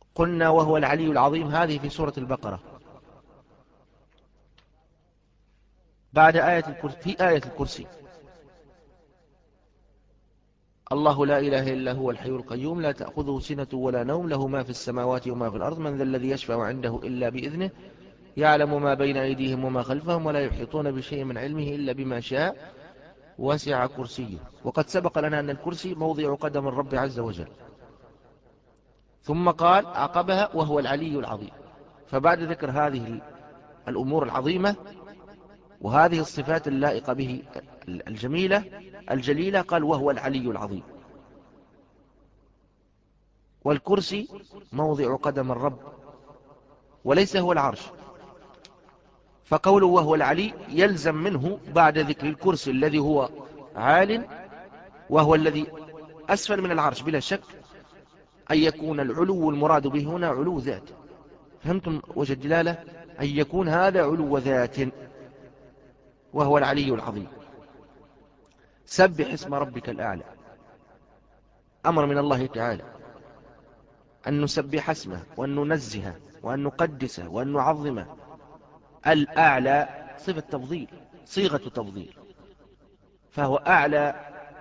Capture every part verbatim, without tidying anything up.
قلنا وهو العلي العظيم، هذه في سورة البقرة. بعد آية الكرسي، في آية الكرسي: الله لا إله إلا هو الحي القيوم لا تأخذه سنة ولا نوم له ما في السماوات وما في الأرض من ذا الذي يشفع عنده إلا بإذنه يعلم ما بين أيديهم وما خلفهم ولا يحيطون بشيء من علمه إلا بما شاء وسع كرسيه. وقد سبق لنا أن الكرسي موضع قدم الرب عز وجل. ثم قال عقبها وهو العلي العظيم. فبعد ذكر هذه الأمور العظيمة وهذه الصفات اللائقة به الجميلة الجليلة، قال وهو العلي العظيم. والكرسي موضع قدم الرب وليس هو العرش. فقوله وهو العلي يلزم منه بعد ذكر الكرسي الذي هو عال وهو الذي أسفل من العرش بلا شك، أن يكون العلو المراد به هنا علو ذات. فهمتم وجه الدلالة؟ أن يكون هذا علو ذات وهو العلي العظيم. سبح اسم ربك الأعلى، أمر من الله تعالى أن نسبح اسمه وأن ننزهه وأن نقدسه وأن نعظمه. الأعلى صفة تفضيل، صيغة تفضيل، فهو أعلى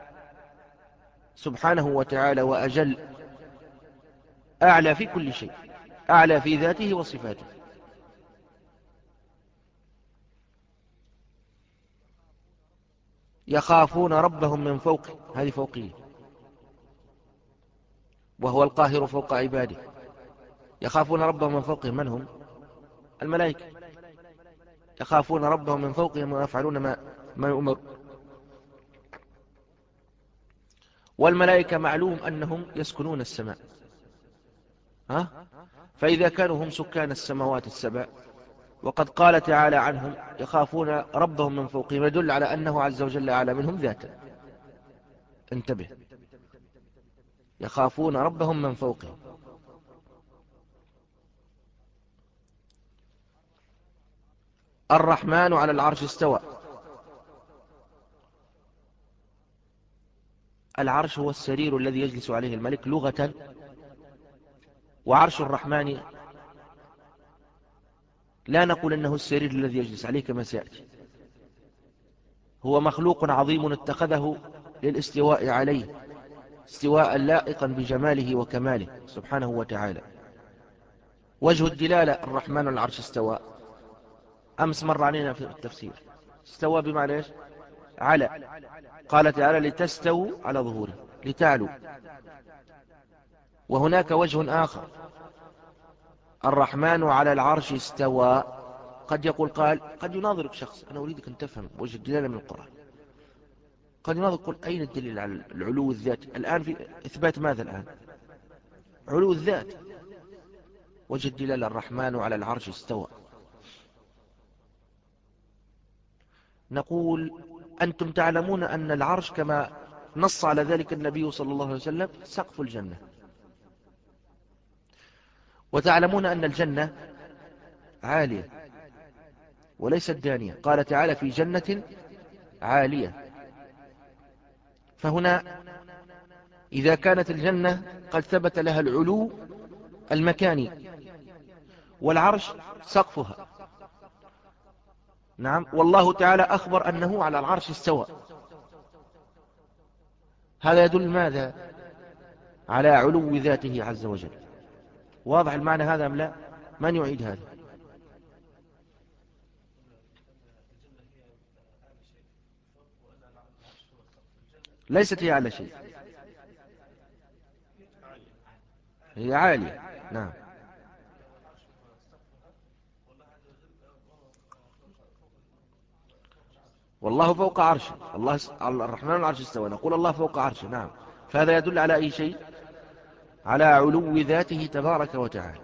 سبحانه وتعالى وأجل، أعلى في كل شيء، أعلى في ذاته وصفاته. يخافون ربهم من فوق، هذه فوقية، وهو القاهر فوق عباده. يخافون ربهم من فوقهم، من هم؟ الملائكة. يخافون ربهم من فوقهم ويفعلون ما ما يؤمر. والملائكة معلوم أنهم يسكنون السماء، ها؟ فإذا كانوا هم سكان السماوات السبع، وقد قال تعالى عنهم يخافون ربهم من فوقهم، يدل على أنه عز وجل أعلى منهم ذاتا. انتبه، يخافون ربهم من فوقهم. الرحمن على العرش استوى. العرش هو السرير الذي يجلس عليه الملك لغة، وعرش الرحمن لا نقول أنه السرير الذي يجلس عليه كما سيأتي، هو مخلوق عظيم اتخذه للاستواء عليه استواء لائقا بجماله وكماله سبحانه وتعالى. وجه الدلالة الرحمن على العرش استوى، أمس مر علينا في التفسير. استوى بمعنى إيش؟ على. قال تعالى لتستووا على ظهوره، لتعلوا. وهناك وجه آخر، الرحمن على العرش استوى. قد يقول قال، قد يناظرك شخص، أنا أريدك أن تفهم وجه الدلالة من القرآن. قد يناظر يقول أين الدليل على العلو الذات الآن؟ في إثبات ماذا الآن؟ علو الذات. وجه الدلالة الرحمن على العرش استوى. نقول أنتم تعلمون أن العرش كما نص على ذلك النبي صلى الله عليه وسلم سقف الجنة، وتعلمون أن الجنة عالية وليست دانية. قال تعالى في جنة عالية. فهنا إذا كانت الجنة قد ثبت لها العلو المكاني، والعرش سقفها، نعم، والله تعالى أخبر أنه على العرش استوى، هذا يدل ماذا؟ على علو ذاته عز وجل. واضح المعنى هذا أم لا؟ من يعيد هذا؟ ليست هي على شيء، هي عالية، نعم. والله فوق عرشه، الله س... الرحمن العرش استوى، نقول الله فوق عرشه، نعم. فهذا يدل على أي شيء؟ على علو ذاته تبارك وتعالى.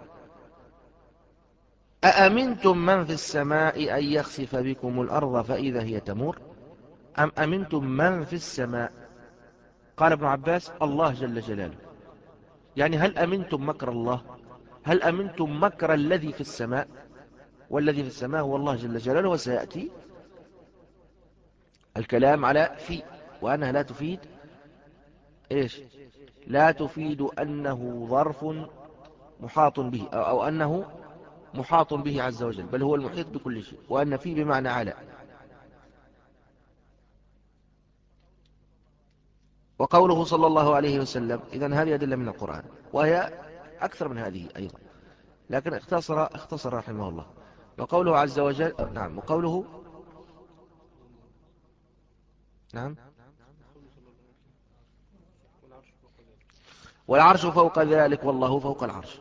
أأمنتم من في السماء أن يخسف بكم الأرض فإذا هي تمور أم أمنتم من في السماء؟ قال ابن عباس الله جل جلاله. يعني هل أمنتم مكر الله؟ هل أمنتم مكر الذي في السماء؟ والذي في السماء هو الله جل جلاله. وسيأتي الكلام على في، وأنها لا تفيد إيش؟ لا تفيد أنه ظرف محاط به، أو, أو أنه محاط به عز وجل، بل هو المحيط بكل شيء، وأن فيه بمعنى على. وقوله صلى الله عليه وسلم، إذن هذه أدلة من القرآن، وهي أكثر من هذه أيضا، لكن اختصر, اختصر رحمه الله. وقوله عز وجل، نعم، وقوله، نعم، والعرش فوق ذلك والله فوق العرش.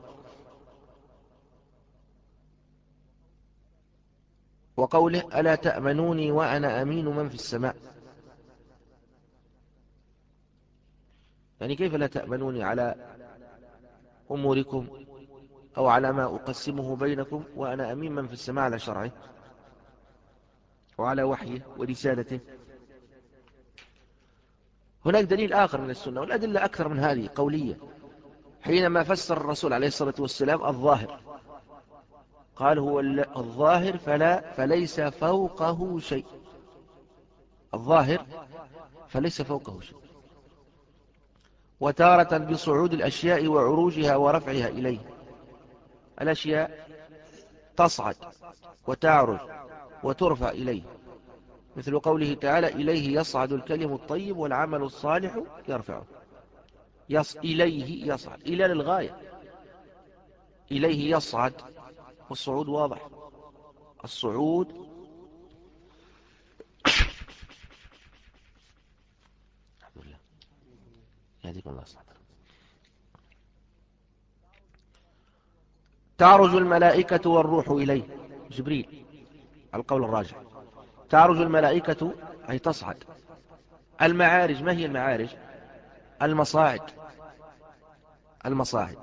وقوله ألا تأمنوني وأنا أمين من في السماء. يعني كيف لا تأمنوني على أموركم أو على ما أقسمه بينكم وأنا أمين من في السماء على شرعه وعلى وحيه ورسالته. هناك دليل آخر من السنة، والأدلة أكثر من هذه قولية، حينما فسر الرسول عليه الصلاة والسلام الظاهر، قال هو الظاهر فلا فليس فوقه شيء، الظاهر فليس فوقه شيء. وتارة بصعود الأشياء وعروجها ورفعها إليه، الأشياء تصعد وتعرج وترفع إليه، مثل قوله تعالى إليه يصعد الكلم الطيب والعمل الصالح يرفعه. يص إليه يصعد، إلى للغاية، إليه يصعد، والصعود واضح، الصعود الحمد لله يهديكم الله صعد. تعرج الملائكة والروح إليه، جبريل القول الراجح. تعرج الملائكة أي تصعد. المعارج، ما هي المعارج؟ المصاعد، المصاعد.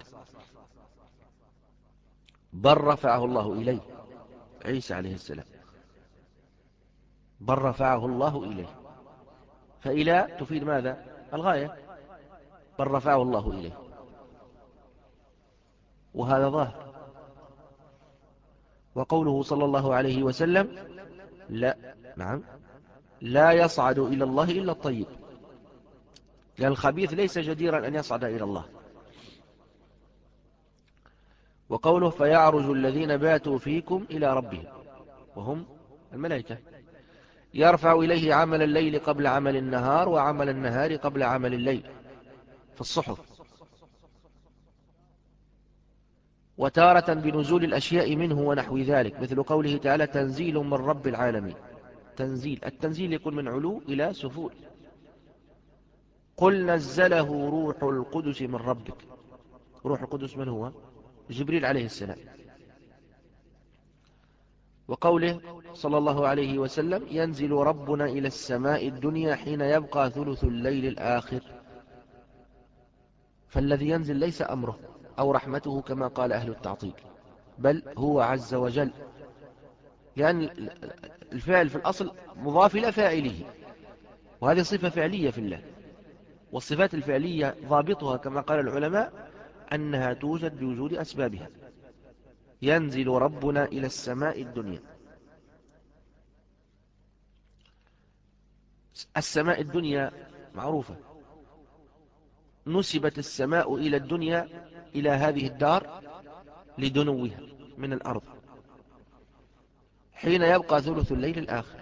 بل رفعه الله إليه، عيسى عليه السلام، بل رفعه الله إليه، فإلى تفيد ماذا؟ الغاية، بل رفعه الله إليه، وهذا ظاهر. وقوله صلى الله عليه وسلم لا، نعم، لا يصعد إلى الله إلا الطيب، لأن الخبيث ليس جديرا أن يصعد إلى الله. وقوله فيعرج الذين باتوا فيكم إلى ربهم، وهم الملائكة، يرفع إليه عمل الليل قبل عمل النهار وعمل النهار قبل عمل الليل في الصحف. وتارة بنزول الأشياء منه ونحو ذلك، مثل قوله تعالى تنزيل من رب العالمين. تنزيل، التنزيل يكون من علو إلى سفول. قل نزله روح القدس من ربك، روح القدس من هو؟ جبريل عليه السلام. وقوله صلى الله عليه وسلم ينزل ربنا إلى السماء الدنيا حين يبقى ثلث الليل الآخر. فالذي ينزل ليس أمره أو رحمته كما قال أهل التعطيل، بل هو عز وجل، لأن الفعل في الأصل مضاف إلى فاعله، وهذه صفة فعلية في الله. والصفات الفعلية ضابطها كما قال العلماء أنها توجد بوجود أسبابها. ينزل ربنا إلى السماء الدنيا، السماء الدنيا معروفة، نسبت السماء إلى الدنيا، إلى هذه الدار، لدنوها من الأرض حين يبقى ثلث الليل الآخر،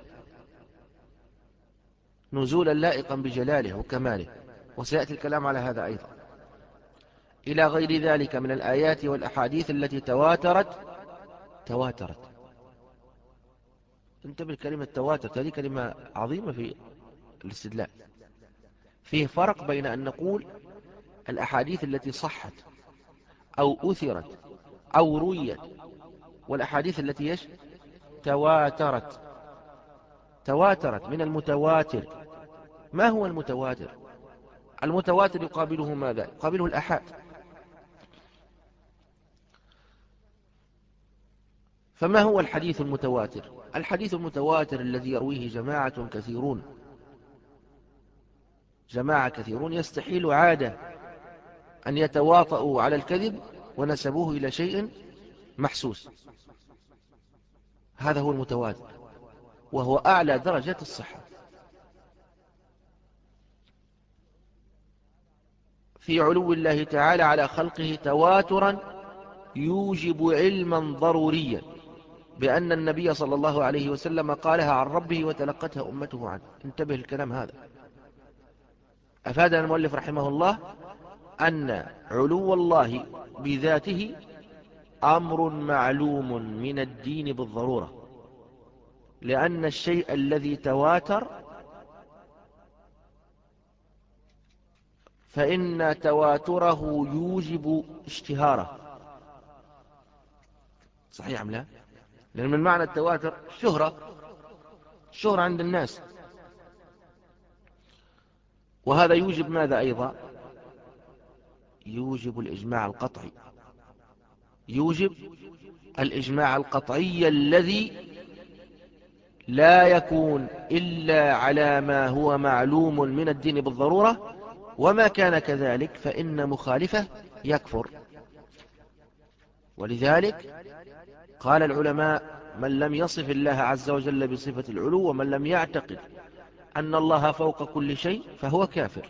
نزولا لائقا بجلاله وكماله، وسيأتي الكلام على هذا أيضا، إلى غير ذلك من الآيات والأحاديث التي تواترت. تواترت، انتبه كلمة تواترت، هذه كلمة عظيمة في الاستدلال. فيه فرق بين أن نقول الأحاديث التي صحت أو أثرت أو رويت، والأحاديث التي يش تواترت. تواترت من المتواتر. ما هو المتواتر؟ المتواتر يقابله ماذا؟ يقابله الأحاد. فما هو الحديث المتواتر؟ الحديث المتواتر الذي يرويه جماعة كثيرون، جماعة كثيرون يستحيل عادة أن يتواطؤوا على الكذب ونسبوه إلى شيء محسوس، هذا هو المتواتر، وهو أعلى درجات الصحة. في علو الله تعالى على خلقه تواترا يوجب علما ضروريا بأن النبي صلى الله عليه وسلم قالها عن ربه وتلقتها أمته عنه. انتبه الكلام هذا. أفادنا المؤلف رحمه الله أن علو الله بذاته أمر معلوم من الدين بالضرورة، لأن الشيء الذي تواتر فإن تواتره يوجب اشتهاره. صحيح أم لا؟ لأن من معنى التواتر شهرة، شهرة عند الناس، وهذا يوجب ماذا أيضا؟ يوجب الإجماع القطعي، يوجب الإجماع القطعي الذي لا يكون إلا على ما هو معلوم من الدين بالضرورة، وما كان كذلك فإن مخالفه يكفر. ولذلك قال العلماء: من لم يصف الله عز وجل بصفة العلو ومن لم يعتقد أن الله فوق كل شيء فهو كافر.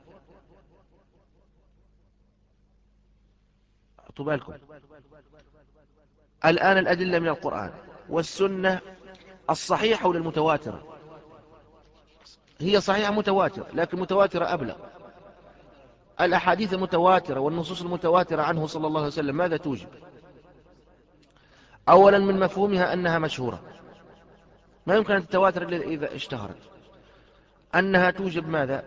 أعطوا بالكم الآن الأدلة من القرآن والسنة الصحيحة والمتواترة. هي صحيحة متواترة، لكن متواترة أبلغ. الأحاديث المتواترة والنصوص المتواترة عنه صلى الله عليه وسلم ماذا توجب؟ أولا من مفهومها أنها مشهورة، ما يمكن أن تتواتر إلا إذا اشتهرت. أنها توجب ماذا؟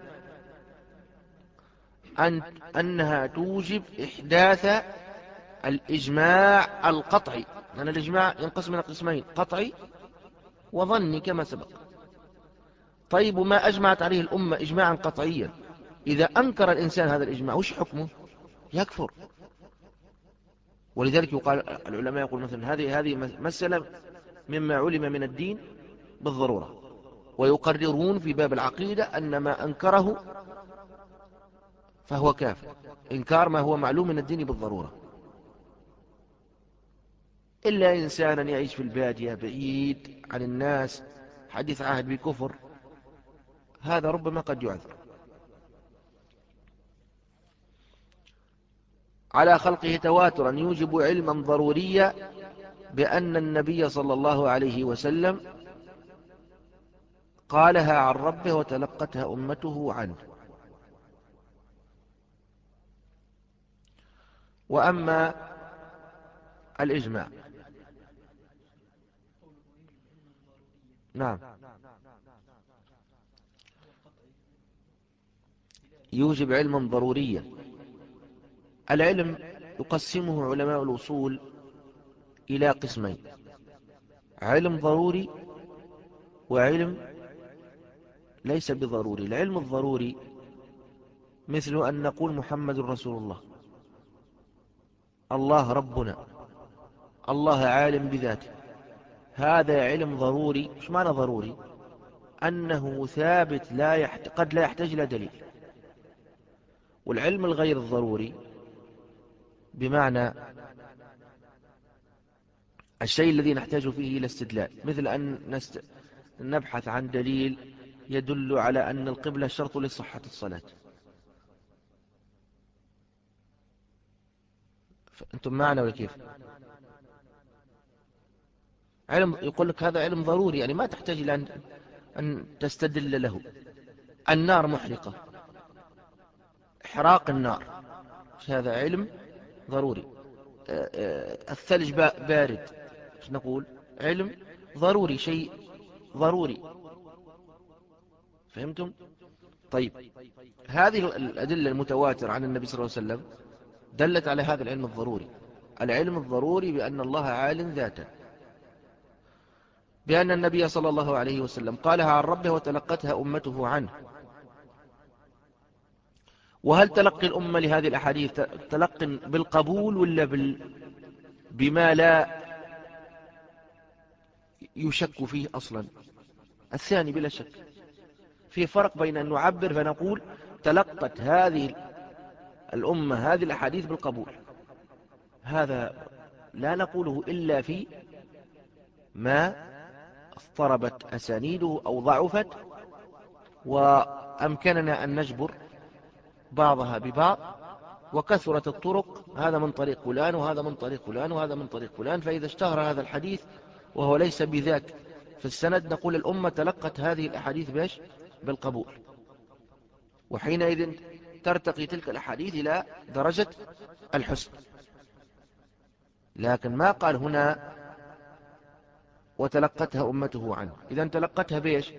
أن أنها توجب إحداث الإجماع القطعي، لأن الإجماع ينقسم إلى قسمين: قطعي وظني كما سبق. طيب وما أجمعت عليه الأمة إجماعا قطعيا، إذا أنكر الإنسان هذا الإجماع وش حكمه؟ يكفر. ولذلك يقال العلماء يقول مثلا هذه هذه مسألة مما علم من الدين بالضرورة، ويقررون في باب العقيدة أن ما أنكره فهو كافر، إنكار ما هو معلوم من الدين بالضرورة. إلا إنسانا يعيش في البادية بعيد عن الناس حديث عهد بكفر، هذا ربما قد يعذر. على خلقه تواترا يوجب علما ضروريا بأن النبي صلى الله عليه وسلم قالها عن ربه وتلقتها أمته عنه. وأما الإجماع، نعم، يوجب علما ضروريا. العلم يقسمه علماء الأصول إلى قسمين: علم ضروري وعلم ليس بضروري. العلم الضروري مثل أن نقول محمد رسول الله، الله ربنا، الله عالم بذاته، هذا علم ضروري. مش معنى ضروري؟ أنه ثابت، لا يحت... قد لا يحتاج إلى دليل. والعلم الغير الضروري بمعنى الشيء الذي نحتاج فيه إلى استدلال، مثل أن نست... نبحث عن دليل يدل على أن القبلة شرط لصحة الصلاة. أنتم معنا ولا كيف؟ علم يقول لك هذا علم ضروري، يعني ما تحتاج إلى أن, أن تستدل له. النار محرقة، إحراق النار، هذا علم ضروري. الثلج بارد، ايش نقول؟ علم ضروري، شيء ضروري. فهمتم؟ طيب، هذه الأدلة المتواترة عن النبي صلى الله عليه وسلم دلت على هذا العلم الضروري. العلم الضروري بأن الله عالٍ ذاتا، بأن النبي صلى الله عليه وسلم قالها عن ربه وتلقتها أمته عنه. وهل تلقي الأمة لهذه الأحاديث تلقي بالقبول ولا بال... بما لا يشك فيه أصلا؟ الثاني بلا شك. في فرق بين أن نعبر فنقول تلقت هذه الأمة هذه الأحاديث بالقبول، هذا لا نقوله إلا في ما اضطربت أسانيده أو ضعفت وأمكننا أن نجبر بعضها ببعض وكثرت الطرق، هذا من طريق فلان وهذا من طريق فلان وهذا من طريق فلان، فإذا اشتهر هذا الحديث وهو ليس بذاك في السند نقول الأمة تلقت هذه الأحاديث باش بالقبول، وحينئذ ترتقي تلك الأحاديث إلى درجة الحسن. لكن ما قال هنا وتلقتها أمته عنه، إذا تلقتها بيش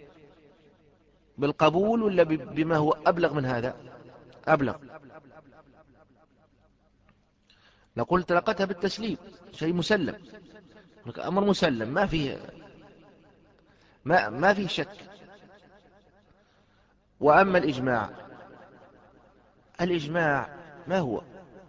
بالقبول ولا بما هو أبلغ من هذا؟ أبلغ. نقول تلقتها بالتسليم، شيء مسلم، أمر مسلم ما فيه ما, ما فيه شك. وأما الإجماع، الإجماع ما هو؟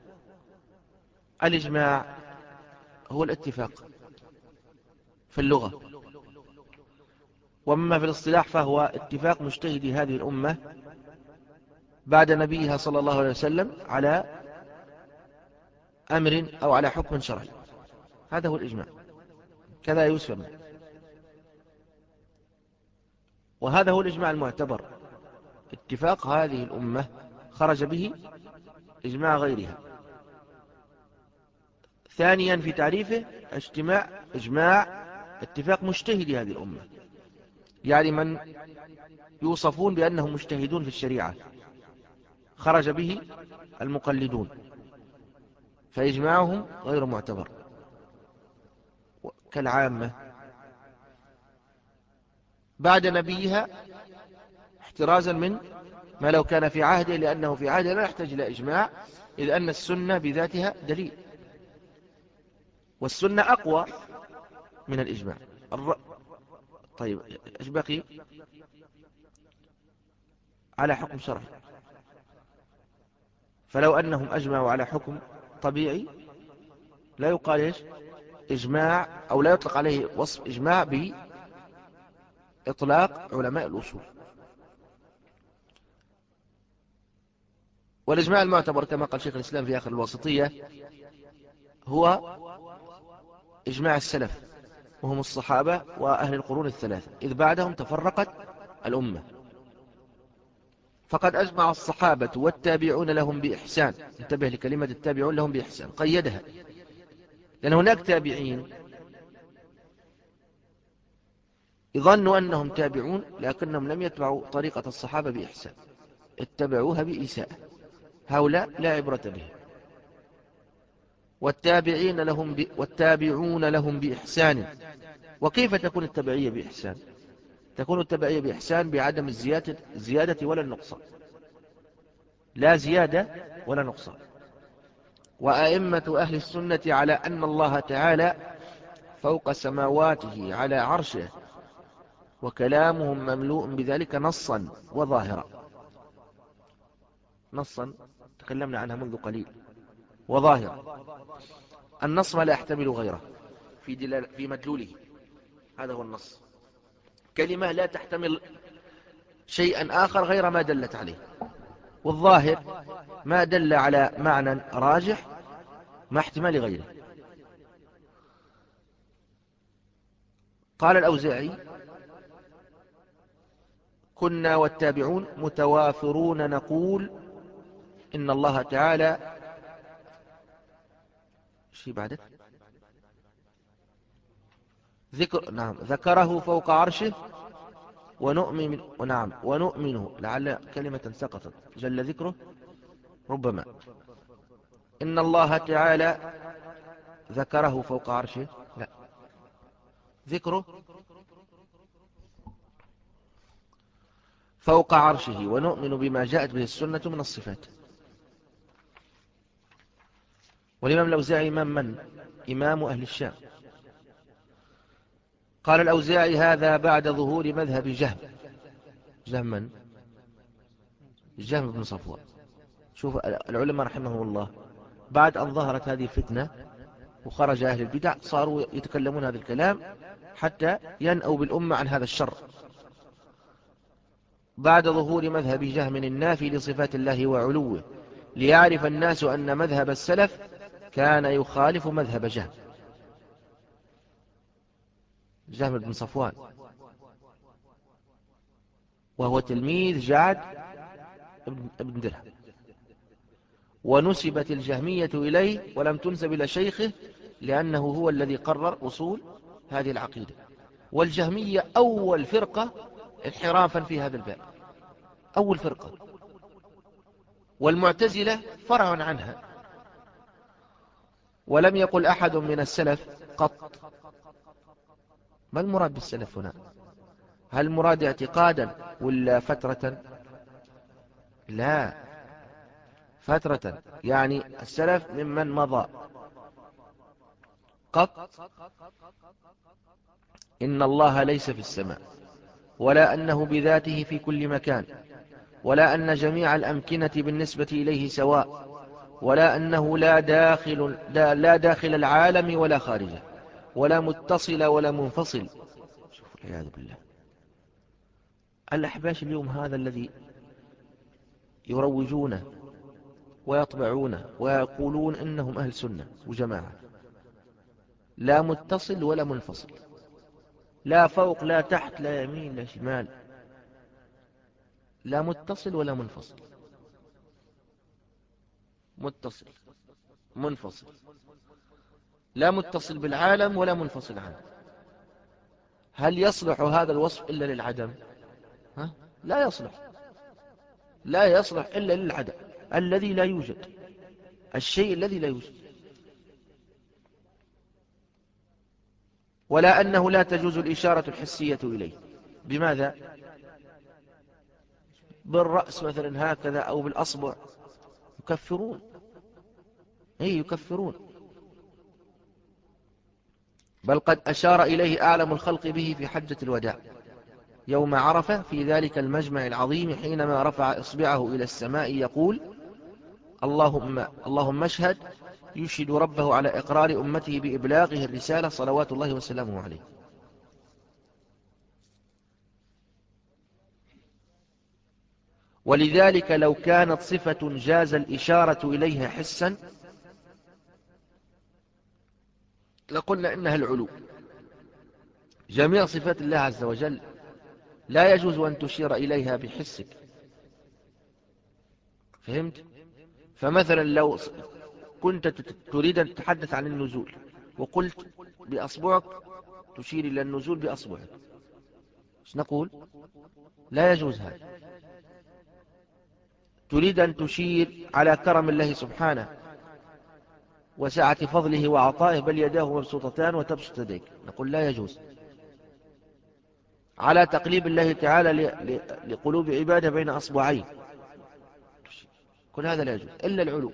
الإجماع هو الاتفاق في اللغة، وأما في الاصطلاح فهو اتفاق مجتهدي هذه الأمة بعد نبيها صلى الله عليه وسلم على أمر أو على حكم شرعي، هذا هو الإجماع، كذا يسمى. وهذا هو الإجماع المعتبر، اتفاق هذه الأمة خرج به إجماع غيرها. ثانيا في تعريفه اجتماع إجماع اتفاق مجتهدي هذه الأمة، يعني من يوصفون بأنهم مجتهدون في الشريعة خرج به المقلدون، فإجماعهم غير معتبر كالعامة بعد نبيها، احترازا من ما لو كان في عهده، لأنه في عهده لا يحتاج إلى إجماع، إذ أن السنة بذاتها دليل، والسنة أقوى من الإجماع. الر... طيب إيش بقي؟ على حكم شرعي، فلو أنهم أجمعوا على حكم طبيعي لا يقال إيش إجماع، أو لا يطلق عليه وصف إجماع بإطلاق علماء الأصول. والإجماع المعتبر كما قال شيخ الإسلام في آخر الواسطية هو إجماع السلف، وهم الصحابة وأهل القرون الثلاثة، إذ بعدهم تفرقت الأمة. فقد أجمع الصحابة والتابعون لهم بإحسان، انتبه لكلمة التابعون لهم بإحسان، قيدها، لأن هناك تابعين يظنوا أنهم تابعون لكنهم لم يتبعوا طريقة الصحابة بإحسان، اتبعوها بإساءة، هؤلاء لا عبرة بهم. والتابعين لهم ب... والتابعون لهم بإحسان. وكيف تكون التبعية بإحسان؟ تكون التبعية بإحسان بعدم الزيادة, الزيادة ولا النقصان، لا زيادة ولا نقصان. وأئمة أهل السنة على أن الله تعالى فوق سماواته على عرشه، وكلامهم مملوء بذلك نصا وظاهرا. نصا تكلمنا عنها منذ قليل، وظاهرا النص ما لا يحتمل غيره في, دلال في مدلوله، هذا هو النص، كلمة لا تحتمل شيئا آخر غير ما دلت عليه. والظاهر ما دل على معنى راجح مع احتمال غيره. قال الأوزاعي كنا والتابعون متوافرون نقول إن الله تعالى شيء بعدك ذكر نعم ذكره فوق عرشه ونؤمن ونعم ونؤمنه، لعل كلمة سقطت، جل ذكره ربما. إن الله تعالى ذكره فوق عرشه، لا، ذكره فوق عرشه ونؤمن بما جاءت به السنة من الصفات. والإمام الأوزاعي إمام من؟ إمام أهل الشام. قال الأوزاعي هذا بعد ظهور مذهب جهم. جهم من؟ جهم بن صفوان. شوف العلماء رحمهم الله بعد أن ظهرت هذه الفتنة وخرج أهل البدع صاروا يتكلمون هذا الكلام حتى ينأوا بالأمة عن هذا الشر. بعد ظهور مذهب جهم النافي لصفات الله وعلوه، ليعرف الناس أن مذهب السلف كان يخالف مذهب جهم. جهم بن صفوان وهو تلميذ جعد بن درهم. ونسبت الجهمية إليه ولم تنسب إلى شيخه لأنه هو الذي قرر أصول هذه العقيدة. والجهمية أول فرقة انحرافا في هذا الباب، أول فرقة. والمعتزلة فرع عنها. ولم يقل أحد من السلف قط. ما المراد بالسلف هنا؟ هل المراد اعتقادا ولا فترة؟ لا، فترة، يعني السلف ممن مضى. قط إن الله ليس في السماء، ولا أنه بذاته في كل مكان، ولا أن جميع الأمكنة بالنسبة إليه سواء، ولا أنه لا داخل, لا داخل العالم ولا خارجه، ولا متصل ولا منفصل. شوف العياذ بالله. الأحباش اليوم هذا الذي يروجونه ويطبعونه ويقولون إنهم أهل سنة وجماعة، لا متصل ولا منفصل، لا فوق لا تحت لا يمين لا شمال، لا متصل ولا منفصل. متصل منفصل، لا متصل بالعالم ولا منفصل عنه. هل يصلح هذا الوصف إلا للعدم؟ ها؟ لا يصلح، لا يصلح إلا للعدم الذي لا يوجد، الشيء الذي لا يوجد. ولا أنه لا تجوز الإشارة الحسية إليه. بماذا؟ بالرأس مثلا هكذا أو بالأصبع. يكفرون، أي يكفرون. بل قد أشار إليه أعلم الخلق به في حجة الوداع يوم عرفة في ذلك المجمع العظيم، حينما رفع إصبعه إلى السماء يقول: اللهم اللهم اشهد، يشهد ربه على إقرار أمته بإبلاغه الرسالة صلوات الله وسلامه عليه. ولذلك لو كانت صفة جاز الإشارة إليها حسا لقلنا إنها العلو. جميع صفات الله عز وجل لا يجوز أن تشير إليها بحسك. فهمت؟ فمثلا لو كنت تريد أن تتحدث عن النزول وقلت بأصبعك تشير إلى النزول بأصبعك، ايش نقول؟ لا يجوز هذا. تريد أن تشير على كرم الله سبحانه وسعة فضله وعطائه، بل يداه مبسوطتان وتبسط يديك، نقول لا يجوز. على تقليب الله تعالى لقلوب عباده بين أصبعين، كل هذا لا يجوز إلا العلو.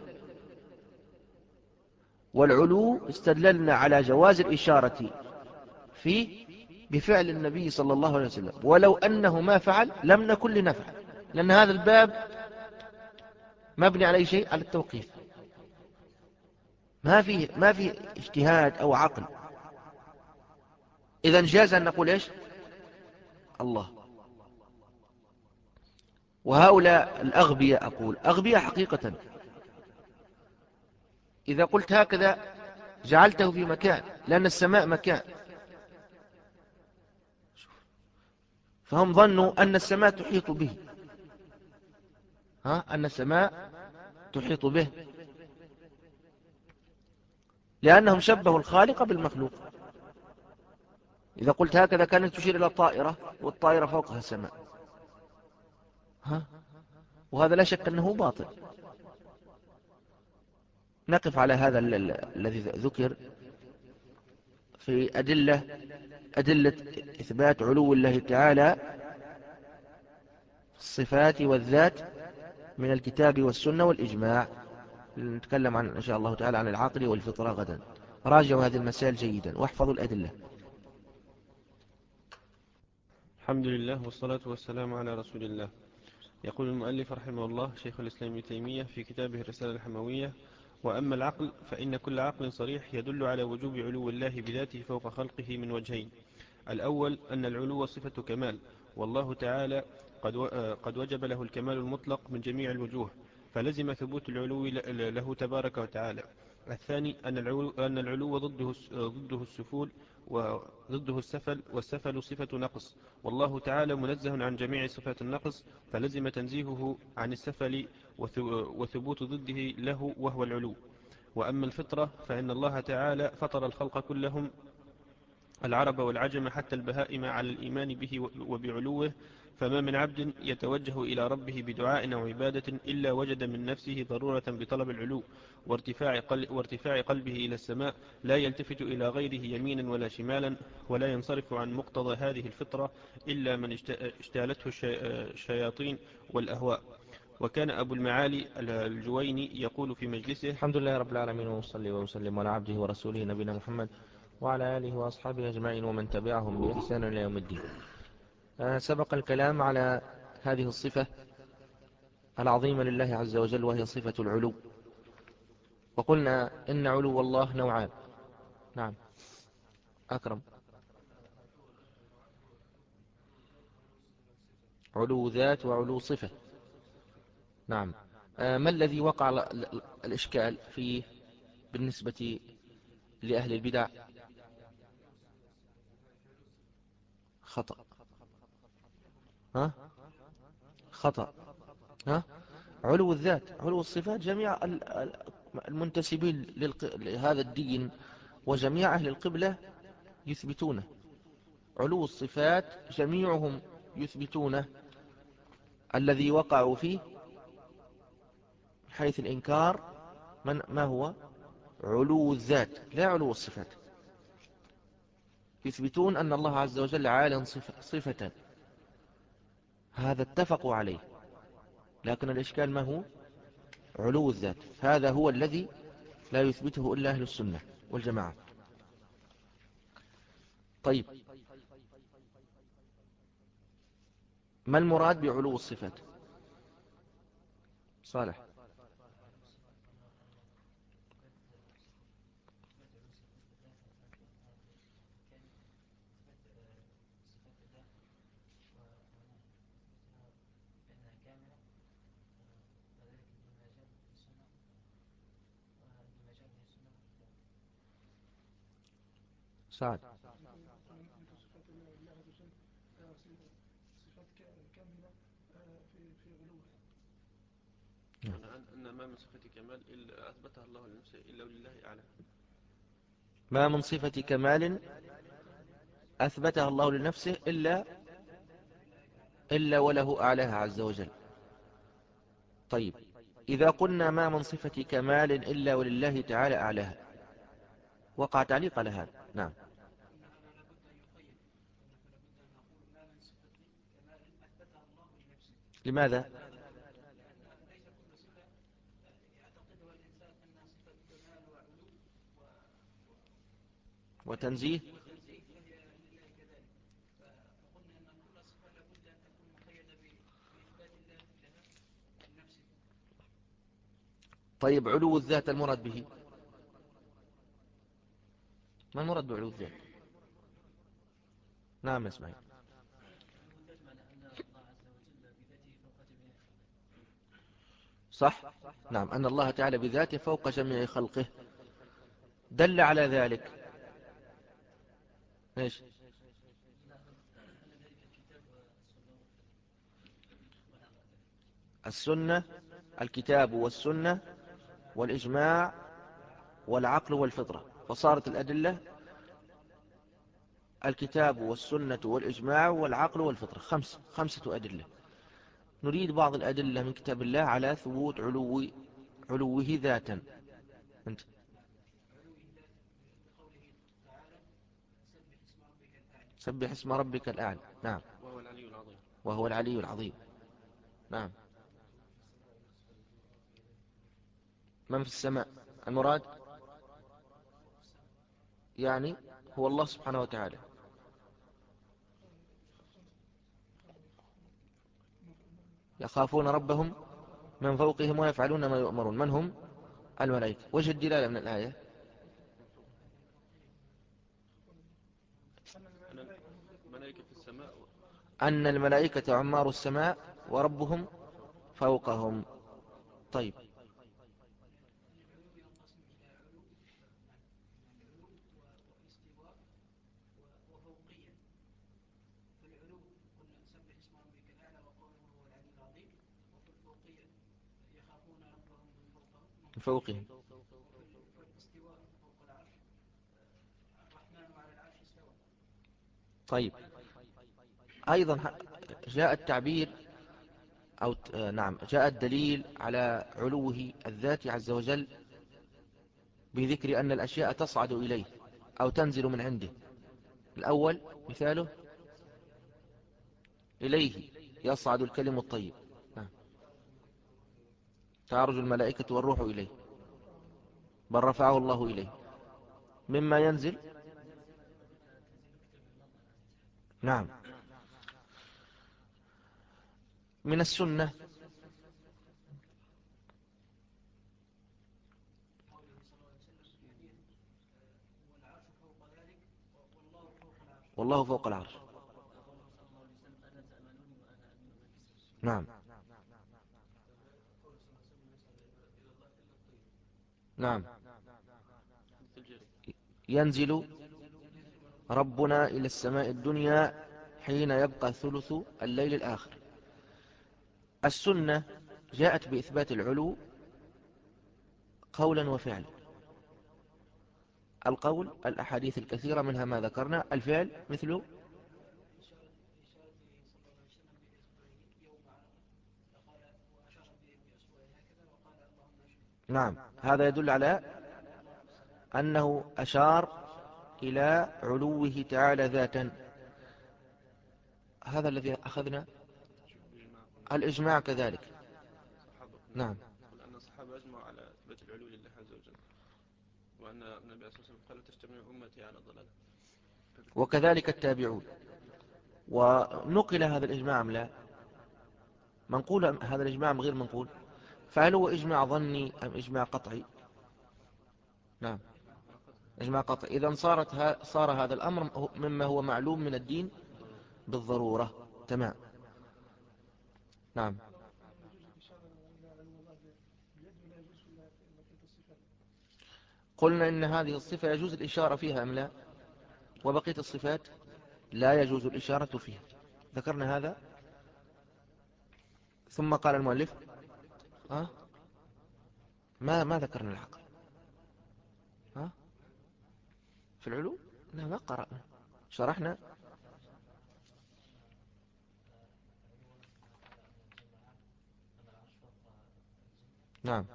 والعلو استدللنا على جواز الإشارة فيه بفعل النبي صلى الله عليه وسلم، ولو أنه ما فعل لم نكن لنفعل، لأن هذا الباب مبني على أي شيء، على التوقيف. ما فيه ما فيه اجتهاد أو عقل. إذا جاز أن نقول إيش؟ الله. وهؤلاء الأغبياء، أقول أغبياء حقيقة، إذا قلت هكذا جعلته في مكان، لأن السماء مكان، فهم ظنوا أن السماء تحيط به، ها أن السماء تحيط به، لأنهم شبهوا الخالق بالمخلوق. إذا قلت هكذا كانت تشير إلى الطائرة، والطائرة فوقها السماء، ها؟ وهذا لا شك أنه باطل. نقف على هذا الذي ذكر في أدلة أدلة إثبات علو الله تعالى في الصفات والذات من الكتاب والسنة والإجماع. نتكلم عن إن شاء الله تعالى عن العقل والفطرة غدا. راجعوا هذه المسائل جيدا واحفظوا الأدلة. الحمد لله والصلاة والسلام على رسول الله. يقول المؤلف رحمه الله شيخ الإسلام ابن تيمية في كتابه الرسالة الحموية: وأما العقل فإن كل عقل صريح يدل على وجوب علو الله بذاته فوق خلقه من وجهين. الأول أن العلو صفة كمال، والله تعالى قد قد وجب له الكمال المطلق من جميع الوجوه، فلزم ثبوت العلو له تبارك وتعالى. الثاني أن العلو, أن العلو ضده, ضده السفول وضده السفل، والسفل صفة نقص، والله تعالى منزه عن جميع صفات النقص، فلزم تنزيهه عن السفل وثبوت ضده له وهو العلو. وأما الفطرة فإن الله تعالى فطر الخلق كلهم، العرب والعجم حتى البهائم، على الإيمان به وبعلوه، فما من عبد يتوجه إلى ربه بدعاء أو عبادة إلا وجد من نفسه ضرورة بطلب العلو وارتفاع, قل وارتفاع قلبه إلى السماء، لا يلتفت إلى غيره يمينا ولا شمالا، ولا ينصرف عن مقتضى هذه الفطرة إلا من اشتالته الشياطين والأهواء. وكان أبو المعالي الجويني يقول في مجلسه: الحمد لله رب العالمين، وصلي وسلم على عبده ورسوله نبينا محمد وعلى آله وأصحابه أجمعين ومن تبعهم بإحسان إلى يوم الدين. سبق الكلام على هذه الصفة العظيمة لله عز وجل، وهي صفة العلو، وقلنا إن علو الله نوعان. نعم أكرم. علو ذات وعلو صفة. نعم. ما الذي وقع الإشكال فيه بالنسبة لأهل البدع؟ خطأ. ها خطأ. ها علو الذات، علو الصفات، جميع المنتسبين لهذا الدين وجميع أهل القبلة يثبتونه. علو الصفات جميعهم يثبتونه. الذي وقعوا فيه حيث الإنكار من ما هو؟ علو الذات لا علو الصفات. يثبتون أن الله عز وجل عال صفة, صفة هذا اتفقوا عليه، لكن الإشكال ما هو؟ علو الذات. هذا هو الذي لا يثبته إلا أهل السنة والجماعة. طيب، ما المراد بعلو الصفات؟ صالح. سعد. أن ما من صفة كمال إلا أثبتها الله لنفسه إلا ولله أعلى. ما من صفة كمال أثبتها الله لنفسه إلا إلا وله أعلاها عز وجل. طيب، إذا قلنا ما من صفة كمال إلا ولله تعالى أعلاها، وقع تعليق على هذا. نعم. لماذا؟ وتنزيه. طيب، علو الذات المراد به ما المراد بعلو الذات؟ نعم اسمعي. صح. نعم، أن الله تعالى بذاته فوق جميع خلقه. دل على ذلك ايش؟ السنة، الكتاب والسنة والإجماع والعقل والفطرة. فصارت الأدلة الكتاب والسنة والإجماع والعقل والفطرة، خمس خمسة أدلة. نريد بعض الأدلة من كتاب الله على ثبوت علو علوه ذاتا. أنت. سبح اسم ربك الأعلى. نعم. وهو العلي العظيم. وهو العلي العظيم. نعم. من في السماء المراد يعني هو الله سبحانه وتعالى. يخافون ربهم من فوقهم ويفعلون ما يؤمرون. من هم؟ الملائكة. وجه الدلالة من الآية؟ الملائكة في السماء، أن الملائكة عمار السماء وربهم فوقهم. طيب، من فوقهم. طيب، أيضا جاء التعبير أو نعم جاء الدليل على علوه الذاتي عز وجل بذكر أن الأشياء تصعد إليه أو تنزل من عنده. الأول مثاله إليه يصعد الكلم الطيب. نعم. تعرج الملائكة والروح إليه، بل رفعه الله إليه. مما ينزل، نعم، من السنة والله فوق العرش. نعم نعم. ينزل ربنا إلى السماء الدنيا حين يبقى ثلث الليل الآخر. السنة جاءت بإثبات العلو قولا وفعلا. القول الأحاديث الكثيرة منها ما ذكرنا، الفعل مثل نعم. هذا يدل على أنه أشار إلى علوه تعالى ذاتا. هذا الذي أخذنا الإجماع كذلك. نعم. أن الصحابة أجمعوا على إثبات العلو لله عز وجل، وأن النبي صلى الله عليه وسلم قال تجتمع أمتي على ضلال، وكذلك التابعون. ونقل هذا الإجماع أم لا؟ منقول هذا الإجماع غير منقول؟ فهل هو إجماع ظني أم إجماع قطعي؟ نعم، إجماع قطعي. إذن صارت ها صار هذا الأمر مما هو معلوم من الدين بالضرورة. تمام. نعم. قلنا إن هذه الصفة يجوز الإشارة فيها أم لا؟ وبقية الصفات لا يجوز الإشارة فيها. ذكرنا هذا. ثم قال المؤلف أه؟ ما ما ذكرنا العقل أه؟ في العلو. لا، ما قرأنا، شرحنا. نعم.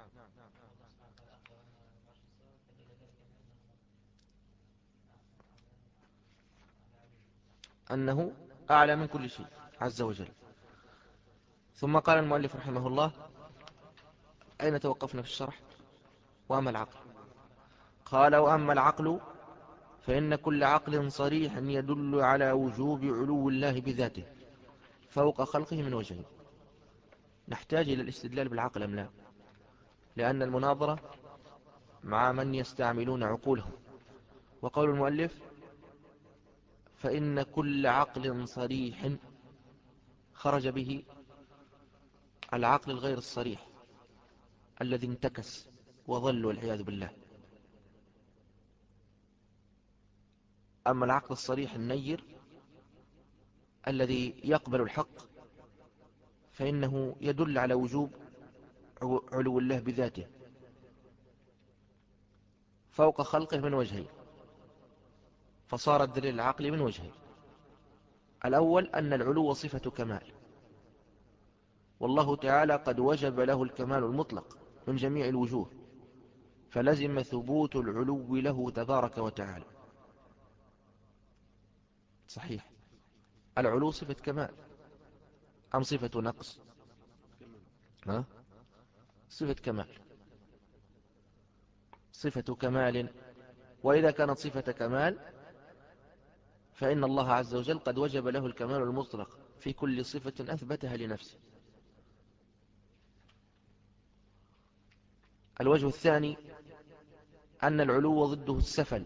أنه أعلى من كل شيء عز وجل. ثم قال المؤلف رحمه الله، أين توقفنا في الشرح؟ وأما العقل، قال وأما العقل فإن كل عقل صريح يدل على وجوب علو الله بذاته فوق خلقه من وجهين. نحتاج إلى الاستدلال بالعقل أم لا؟ لأن المناظرة مع من يستعملون عقولهم. وقول المؤلف فإن كل عقل صريح خرج به العقل الغير الصريح الذي انتكس وظل والعياذ بالله. أما العقل الصريح النير الذي يقبل الحق فإنه يدل على وجوب علو الله بذاته فوق خلقه من وجهين. فصار الدليل العقلي من وجهين. الأول أن العلو صفة كمال، والله تعالى قد وجب له الكمال المطلق من جميع الوجوه، فلزم ثبوت العلو له تبارك وتعالى. صحيح. العلو صفة كمال أم صفة نقص؟ ها؟ صفة كمال، صفة كمال. وإذا كانت صفة كمال فإن الله عز وجل قد وجب له الكمال المطلق في كل صفة أثبتها لنفسه. الوجه الثاني أن العلو ضده السفل،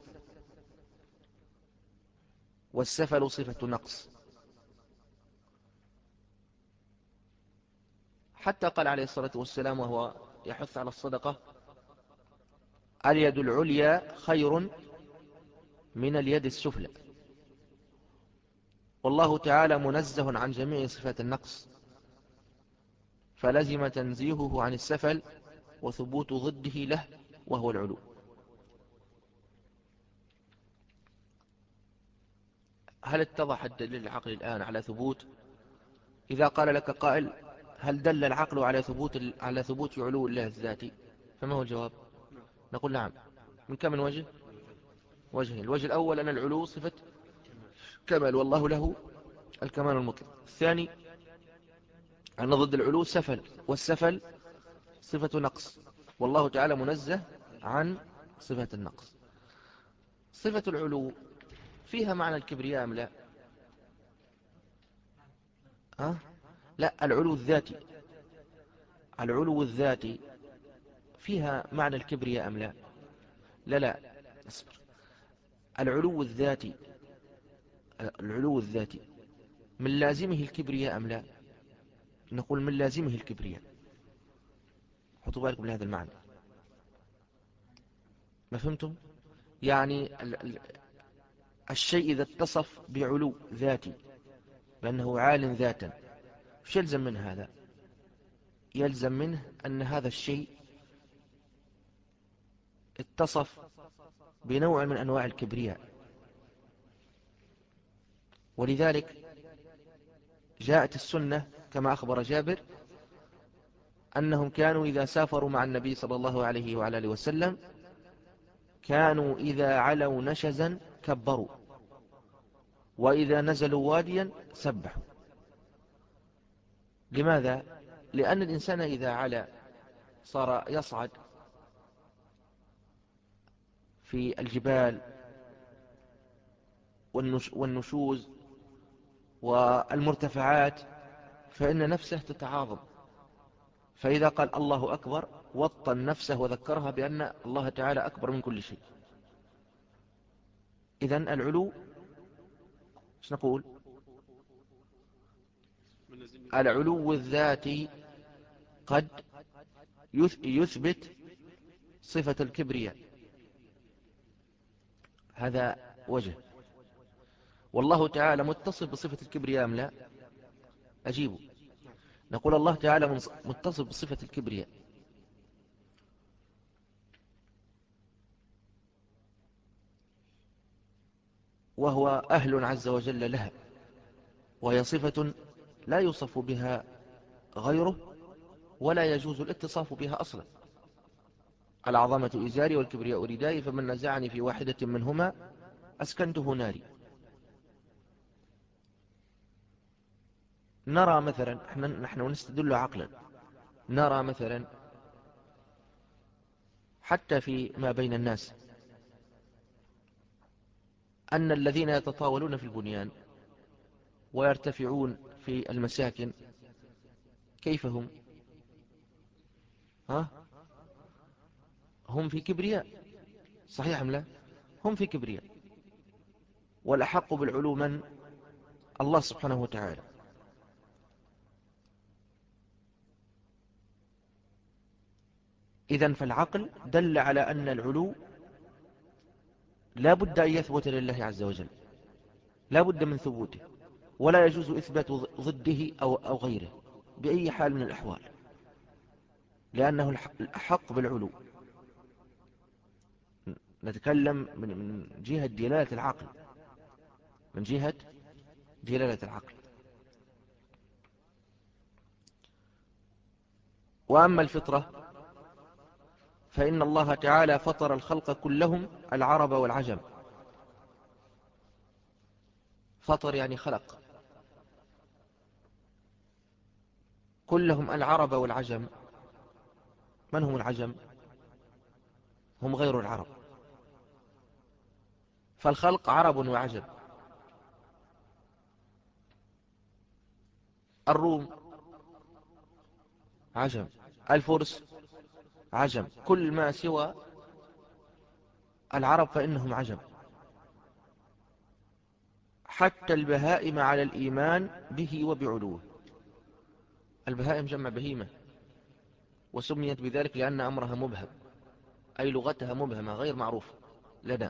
والسفل صفة نقص. حتى قال عليه الصلاة والسلام وهو يحث على الصدقة اليد العليا خير من اليد السفلى. والله تعالى منزه عن جميع صفات النقص، فلزم تنزيهه عن السفل وثبوت ضده له وهو العلو. هل اتضح الدليل العقلي الآن على ثبوت؟ إذا قال لك قائل هل دل العقل على ثبوت على ثبوت علو الله الذاتي، فما هو الجواب؟ نقول نعم. من كم من وجه؟ وجهين. الوجه الأول أن العلو صفة كمال والله له الكمال المطلق. الثاني أن ضد العلو سفل، والسفل صفة نقص، والله تعالى منزه عن صفة النقص. صفة العلو فيها معنى الكبرياء أم لا؟ أه؟ لا، العلو الذاتي، العلو الذاتي فيها معنى الكبرياء أم لا؟ لا لا، اصبر. العلو الذاتي، العلو الذاتي من لازمه الكبرياء أم لا؟ نقول من لازمه الكبرياء. حطوا بالكم لهذا المعنى. ما فهمتم؟ يعني ال ال الشيء إذا اتصف بعلو ذاتي بأنه عال ذاتا، وش يلزم من هذا؟ يلزم منه أن هذا الشيء اتصف بنوع من أنواع الكبرياء. ولذلك جاءت السنة كما أخبر جابر أنهم كانوا إذا سافروا مع النبي صلى الله عليه وعلى آله وسلم كانوا إذا علوا نشزا كبروا، وإذا نزلوا واديا سبحوا. لماذا؟ لأن الإنسان إذا علا صار يصعد في الجبال والنشوز والمرتفعات فإن نفسه تتعاظم، فإذا قال الله أكبر وطن نفسه وذكرها بأن الله تعالى أكبر من كل شيء. إذن العلو ايش نقول؟ العلو الذاتي قد يثبت صفة الكبرياء، هذا وجه. والله تعالى متصف بصفة الكبرياء أم لا؟ أجيبوا. نقول الله تعالى متصف بصفة الكبرياء، وهو أهل عز وجل لها، وهي صفة لا يوصف بها غيره ولا يجوز الاتصاف بها أصلا. العظمة إزاري والكبرياء ردائي، فمن نزعني في واحدة منهما أسكنته ناري. نرى مثلا، نحن نستدل عقلا، نرى مثلا حتى في ما بين الناس أن الذين يتطاولون في البنيان ويرتفعون في المساكن كيف هم؟ ها؟ هم في كبرياء، صحيح أم لا؟ هم في كبرياء. والأحق بالعلو من؟ الله سبحانه وتعالى. إذن فالعقل دل على أن العلو لا بد أن يثبت لله عز وجل، لا بد من ثبوته، ولا يجوز إثبات ضده أو, أو غيره بأي حال من الأحوال، لأنه الأحق بالعلو. نتكلم من من جهة دلالة العقل، من جهة دلالة العقل. وأما الفطرة فإن الله تعالى فطر الخلق كلهم العرب والعجم. فطر يعني خلق كلهم العرب والعجم. من هم العجم؟ هم غير العرب. فالخلق عرب وعجم. الروم عجم، الفرس عجم، كل ما سوى العرب فإنهم عجم. حتى البهائم على الإيمان به وبعلوه. البهائم جمع بهيمة، وسميت بذلك لأن أمرها مبهم، أي لغتها مبهمة غير معروفة لنا.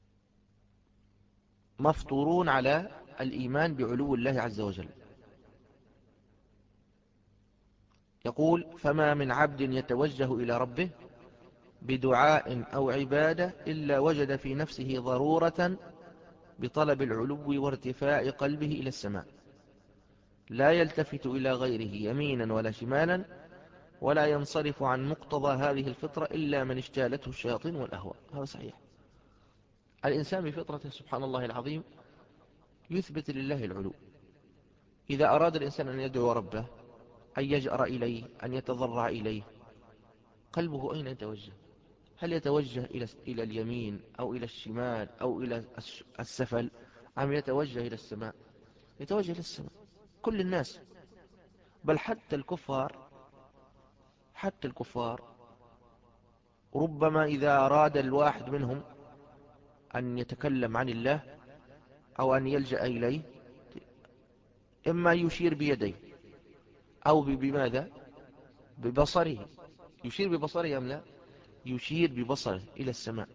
مفطورون على الإيمان بعلو الله عز وجل. يقول فما من عبد يتوجه إلى ربه بدعاء أو عبادة إلا وجد في نفسه ضرورة بطلب العلو وارتفاع قلبه إلى السماء، لا يلتفت إلى غيره يمينا ولا شمالا، ولا ينصرف عن مقتضى هذه الفطرة إلا من اجتالته الشياطين والأهواء. هذا صحيح. الإنسان بفطرته سبحان الله العظيم يثبت لله العلو. إذا أراد الإنسان أن يدعو ربه، أن يجأر إليه، أن يتضرع إليه، قلبه أين يتوجه؟ هل يتوجه إلى إلى اليمين أو إلى الشمال أو إلى السفل، أم يتوجه إلى السماء؟ يتوجه إلى السماء. كل الناس، بل حتى الكفار، حتى الكفار ربما إذا أراد الواحد منهم أن يتكلم عن الله أو أن يلجأ إليه، إما يشير بيديه أو بماذا؟ ببصره. يشير ببصره أم لا؟ يشير ببصره إلى السماء.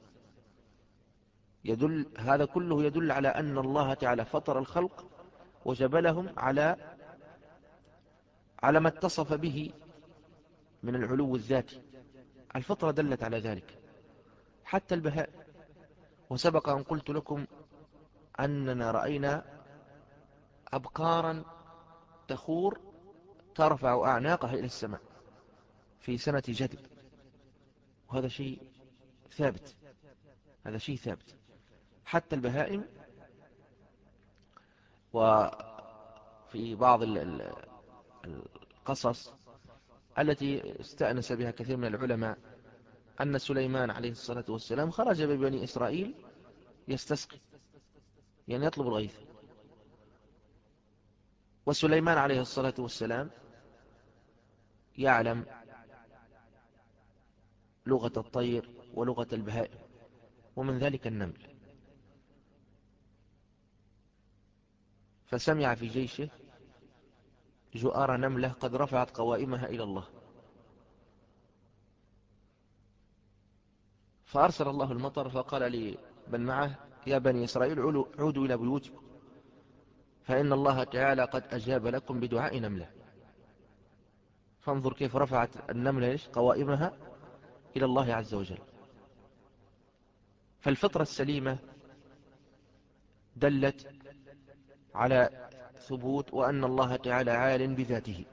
يدل هذا كله يدل على أن الله تعالى فطر الخلق وجبلهم على على ما اتصف به من العلو الذاتي. الفطرة دلت على ذلك، حتى البهائم. وسبق أن قلت لكم أننا رأينا أبقارا تخور ترفع أعناقها إلى السماء في سنة جدب، وهذا شيء ثابت. هذا شيء ثابت. حتى البهائم. وفي بعض القصص التي استأنس بها كثير من العلماء أن سليمان عليه الصلاة والسلام خرج ببني إسرائيل يستسقي، يعني يطلب الغيث. وسليمان عليه الصلاة والسلام يعلم لغة الطير ولغة البهائم، ومن ذلك النمل. فسمع في جيشه جؤار نملة قد رفعت قوائمها إلى الله، فأرسل الله المطر فقال لمن معه يا بني إسرائيل عودوا إلى بيوتكم فإن الله تعالى قد أجاب لكم بدعاء نملة. فانظر كيف رفعت النملة قوائمها إلى الله عز وجل. فالفطرة السليمة دلت على ثبوت وأن الله تعالى عال بذاته.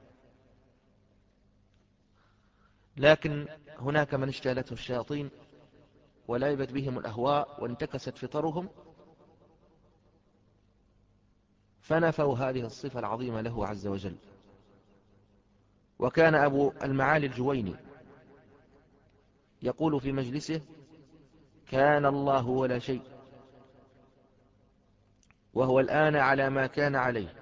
لكن هناك من اجتالته الشياطين ولعبت بهم الأهواء وانتكست فطرهم، فنفوا هذه الصفة العظيمة له عز وجل. وكان أبو المعالي الجويني يقول في مجلسه كان الله ولا شيء، وهو الآن على ما كان عليه،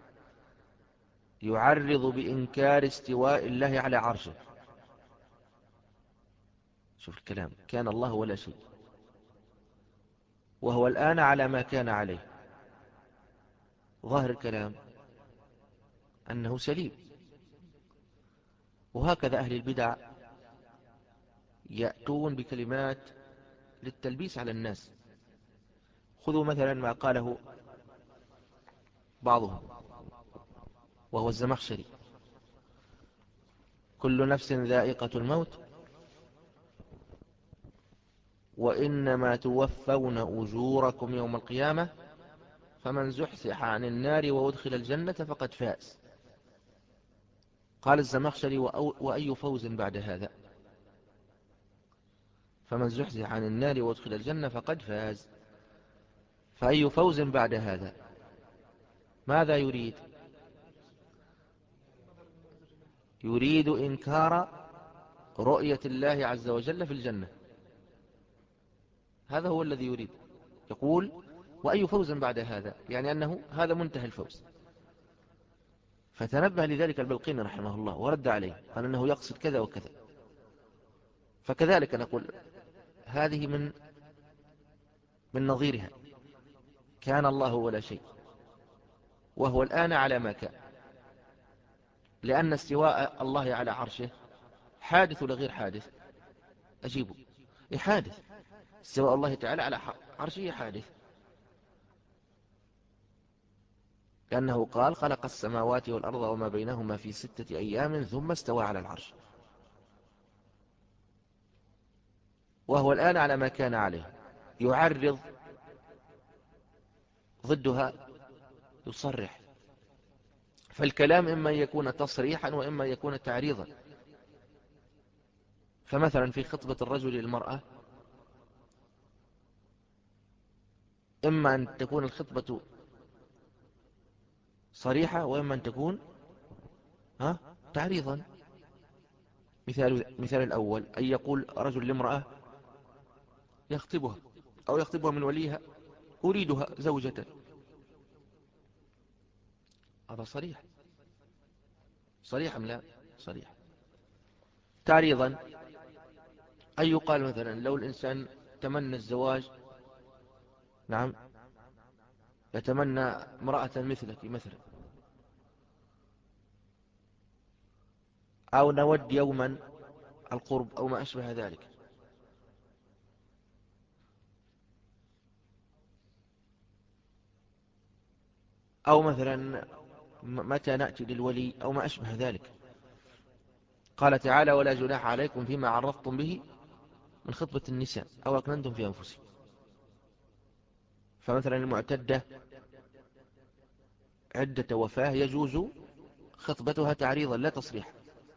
يعرض بإنكار استواء الله على عرشه. شوف الكلام، كان الله ولا شيء وهو الآن على ما كان عليه. ظاهر الكلام أنه سليم. وهكذا أهل البدع يأتون بكلمات للتلبيس على الناس. خذوا مثلا ما قاله بعضهم وهو الزمخشري: كل نفس ذائقة الموت وإنما توفون أجوركم يوم القيامة فمن زحزح عن النار وأدخل الجنة فقد فاز. قال الزمخشري: وأي فوز بعد هذا؟ فمن زحزح عن النار وأدخل الجنة فقد فاز، فأي فوز بعد هذا؟ ماذا يريد؟ يريد إنكار رؤية الله عز وجل في الجنة. هذا هو الذي يريد. يقول: وأي فوز بعد هذا؟ يعني أنه هذا منتهى الفوز. فتنبه لذلك البلقيني رحمه الله ورد عليه، قال أنه يقصد كذا وكذا. فكذلك نقول هذه من من نظيرها. كان الله ولا شيء وهو الآن على ما كان، لأن استواء الله على عرشه حادث ولا غير حادث؟ أجيبه. إيه حادث. استواء الله تعالى على عرشه حادث. لأنه قال خلق السماوات والأرض وما بينهما في ستة أيام ثم استوى على العرش، وهو الآن على ما كان عليه. يعرض ضدها يصرح، فالكلام إما يكون تصريحا وإما يكون تعريضا. فمثلا في خطبة الرجل للمرأة إما أن تكون الخطبة صريحة وإما أن تكون ها تعريضا. مثال مثال الأول أن يقول رجل لامرأة يخطبها أو يخطبها من وليها أريدها زوجة، هذا صريح. صريح أم لا؟ صريح. تعريضا أن يقال مثلا لو الإنسان تمنى الزواج، نعم، يتمنى امرأة مثلك مثلا، أو نود يوما القرب أو ما أشبه ذلك. أو مثلا متى نأتي للولي أو ما أشبه ذلك. قال تعالى ولا جناح عليكم فيما عرضتم به من خطبة النساء أو أكننتم في أنفسكم. فمثلا المعتدة عدة وفاة يجوز خطبتها تعريضا لا تصريح،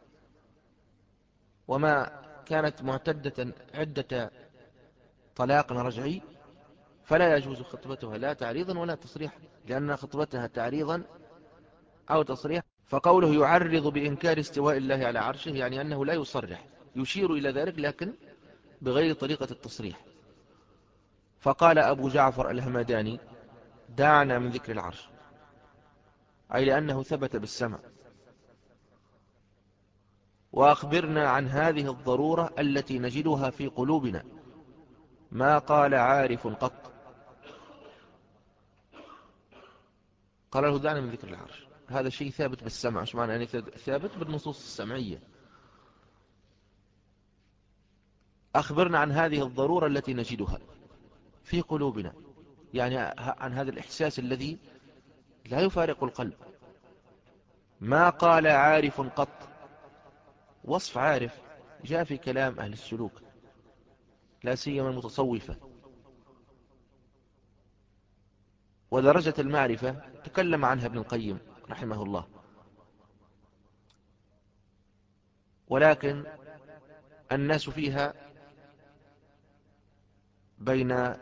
وما كانت معتدة عدة طلاق رجعي فلا يجوز خطبتها لا تعريضا ولا تصريح، لأن خطبتها تعريضا أو تصريح. فقوله يعرض بإنكار استواء الله على عرشه يعني أنه لا يصرح، يشير إلى ذلك لكن بغير طريقة التصريح. فقال أبو جعفر الهمداني دعنا من ذكر العرش، أي لأنه ثبت بالسمع. وأخبرنا عن هذه الضرورة التي نجدها في قلوبنا، ما قال عارف قط. قال له دعنا من ذكر العرش، هذا الشيء ثابت بالسمع. ايش معنى يعني ثابت؟ بالنصوص السمعية. أخبرنا عن هذه الضرورة التي نجدها في قلوبنا، يعني عن هذا الإحساس الذي لا يفارق القلب. ما قال عارف قط، وصف عارف جاء في كلام أهل السلوك لا سيما المتصوفة. ودرجة المعرفة تكلم عنها ابن القيم رحمه الله، ولكن الناس فيها بين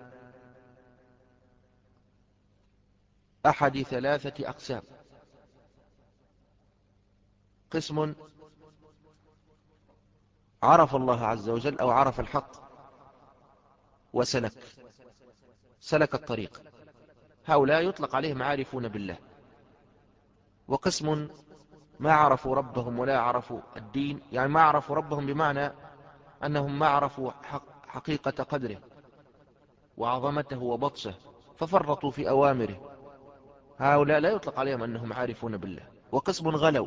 أحد ثلاثة أقسام. قسم عرف الله عز وجل أو عرف الحق وسلك سلك الطريق، هؤلاء يطلق عليهم عارفون بالله. وقسم ما عرفوا ربهم ولا عرفوا الدين، يعني ما عرفوا ربهم بمعنى أنهم ما عرفوا حق حقيقة قدره وعظمته وبطشه ففرطوا في أوامره، هؤلاء لا يطلق عليهم أنهم عارفون بالله. وقسم غلوا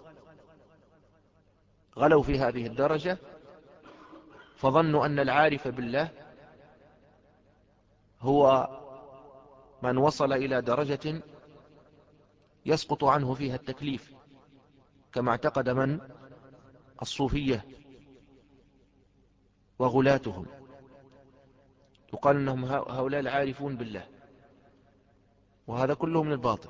غلوا في هذه الدرجة فظنوا أن العارف بالله هو من وصل إلى درجة يسقط عنه فيها التكليف، كما اعتقد من الصوفية وغلاتهم، يقال أنهم هؤلاء العارفون بالله، وهذا كله من الباطل.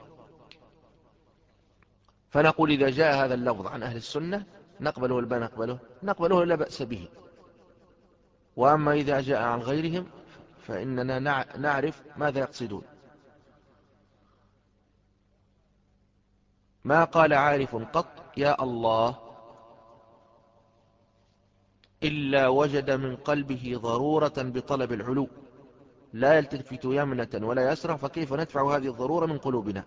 فنقول إذا جاء هذا اللفظ عن أهل السنة نقبله ولا نقبله؟ نقبله لا بأس به. وأما إذا جاء عن غيرهم فإننا نعرف ماذا يقصدون. ما قال عارف قط يا الله إلا وجد من قلبه ضرورة بطلب العلو، لا يلتفت يمنة ولا يسرى، فكيف ندفع هذه الضرورة من قلوبنا؟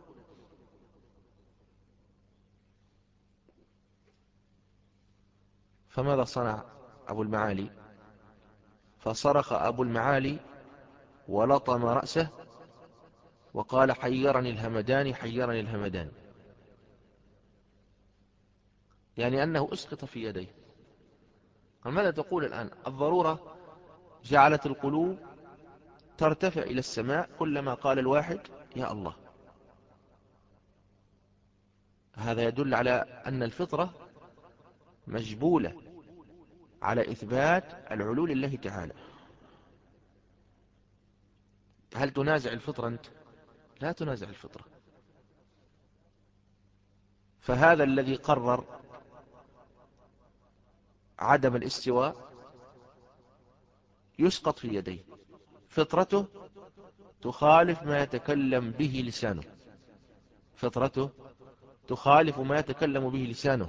فماذا صنع أبو المعالي؟ فصرخ أبو المعالي ولطم رأسه وقال حيرني الهمداني حيرني الهمداني، يعني أنه أسقط في يديه. ماذا تقول الآن؟ الضرورة جعلت القلوب ترتفع إلى السماء كلما قال الواحد يا الله. هذا يدل على أن الفطرة مجبولة على إثبات العلو لله تعالى. هل تنازع الفطرة أنت؟ لا تنازع الفطرة. فهذا الذي قرر عدم الاستواء يسقط في يديه، فطرته تخالف ما يتكلم به لسانه، فطرته تخالف ما يتكلم به لسانه،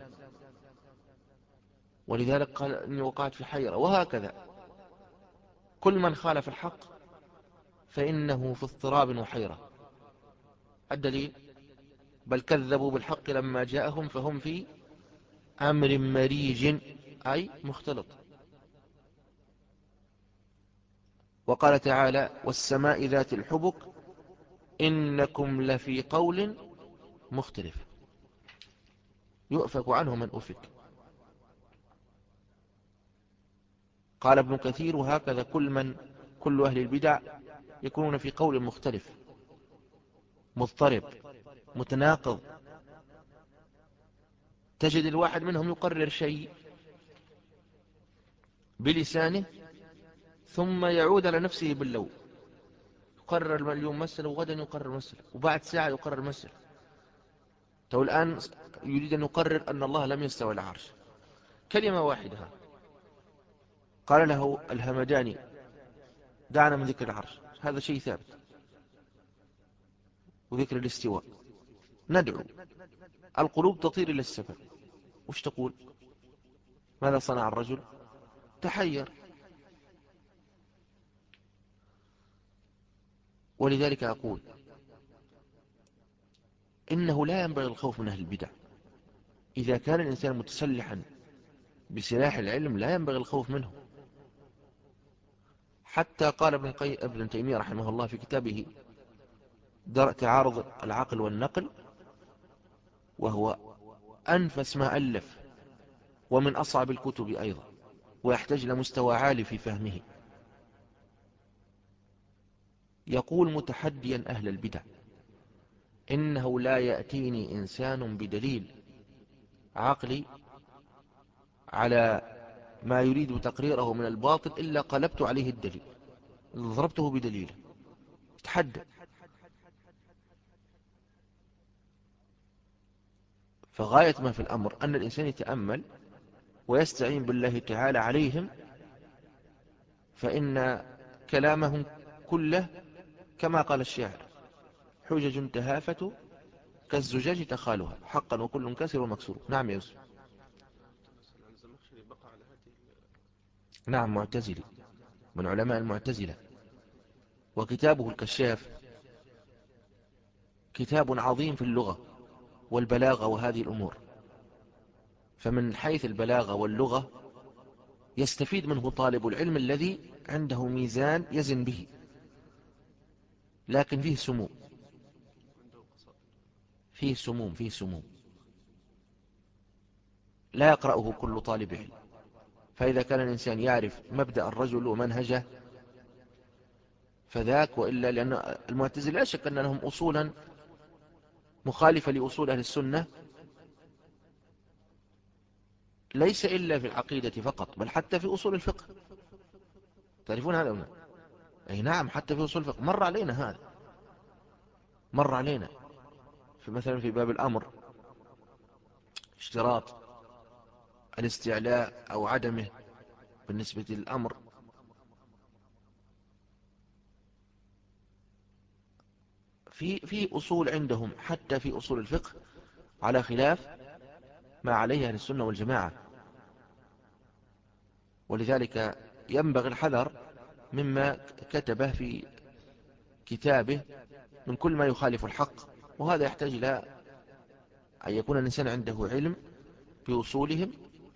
ولذلك قال إني وقعت في حيرة. وهكذا كل من خالف الحق فإنه في اضطراب وحيرة. الدليل: بل كذبوا بالحق لما جاءهم فهم في أمر مريج، أي مختلط. وقال تعالى: والسماء ذات الحبك إنكم لفي قول مختلف يؤفك عنه من أفك. قال ابن كثير: وهكذا كل من كل أهل البدع يكونون في قول مختلف مضطرب متناقض. تجد الواحد منهم يقرر شيء بلسانه ثم يعود على نفسه باللو، يقرر اليوم مسألة وغدا يقرر مسألة وبعد ساعة يقرر مسألة. تو الآن يريد أن يقرر أن الله لم يستوى على العرش، كلمة واحدة. قال له الهمداني: دعنا من ذكر العرش، هذا شيء ثابت، وذكر الاستواء ندعو. القلوب تطير إلى السماء، وش تقول؟ ماذا صنع الرجل؟ تحير. ولذلك أقول إنه لا ينبغي الخوف من أهل البدع. إذا كان الإنسان متسلحا بسلاح العلم لا ينبغي الخوف منه. حتى قال ابن, قي... ابن تيمية رحمه الله في كتابه درء تعارض العقل والنقل، وهو أنفس ما ألف ومن أصعب الكتب أيضا، ويحتاج لمستوى عالي في فهمه. يقول متحديا أهل البدع: إنه لا يأتيني إنسان بدليل عقلي على ما يريد تقريره من الباطل إلا قلبت عليه الدليل، ضربته بدليله. تحدى. فغاية ما في الأمر أن الإنسان يتأمل ويستعين بالله تعالى عليهم، فإن كلامهم كله كما قال الشاعر: حجج تهافت كالزجاج تخالها حقا وكل كسر ومكسور. نعم يا يوسف. نعم، معتزلي من علماء المعتزلة، وكتابه الكشاف كتاب عظيم في اللغة والبلاغة وهذه الأمور. فمن حيث البلاغة واللغة يستفيد منه طالب العلم الذي عنده ميزان يزن به، لكن فيه سموم، فيه سموم فيه سموم لا يقرأه كل طالب علم. فإذا كان الإنسان يعرف مبدأ الرجل ومنهجه فذاك، وإلا لأن المعتزلة لا شك أن لهم أصولا مخالفة لأصول أهل السنة، ليس إلا في العقيدة فقط، بل حتى في أصول الفقه. تعرفون هذا هنا؟ أي نعم، حتى في أصول الفقه مر علينا هذا، مر علينا في مثلا في باب الأمر، اشتراط الاستعلاء أو عدمه بالنسبة للأمر. في في أصول عندهم حتى في أصول الفقه على خلاف ما عليه أهل السنة والجماعة. ولذلك ينبغي الحذر مما كتبه في كتابه من كل ما يخالف الحق، وهذا يحتاج إلى أن يكون الإنسان عنده علم بأصولهم.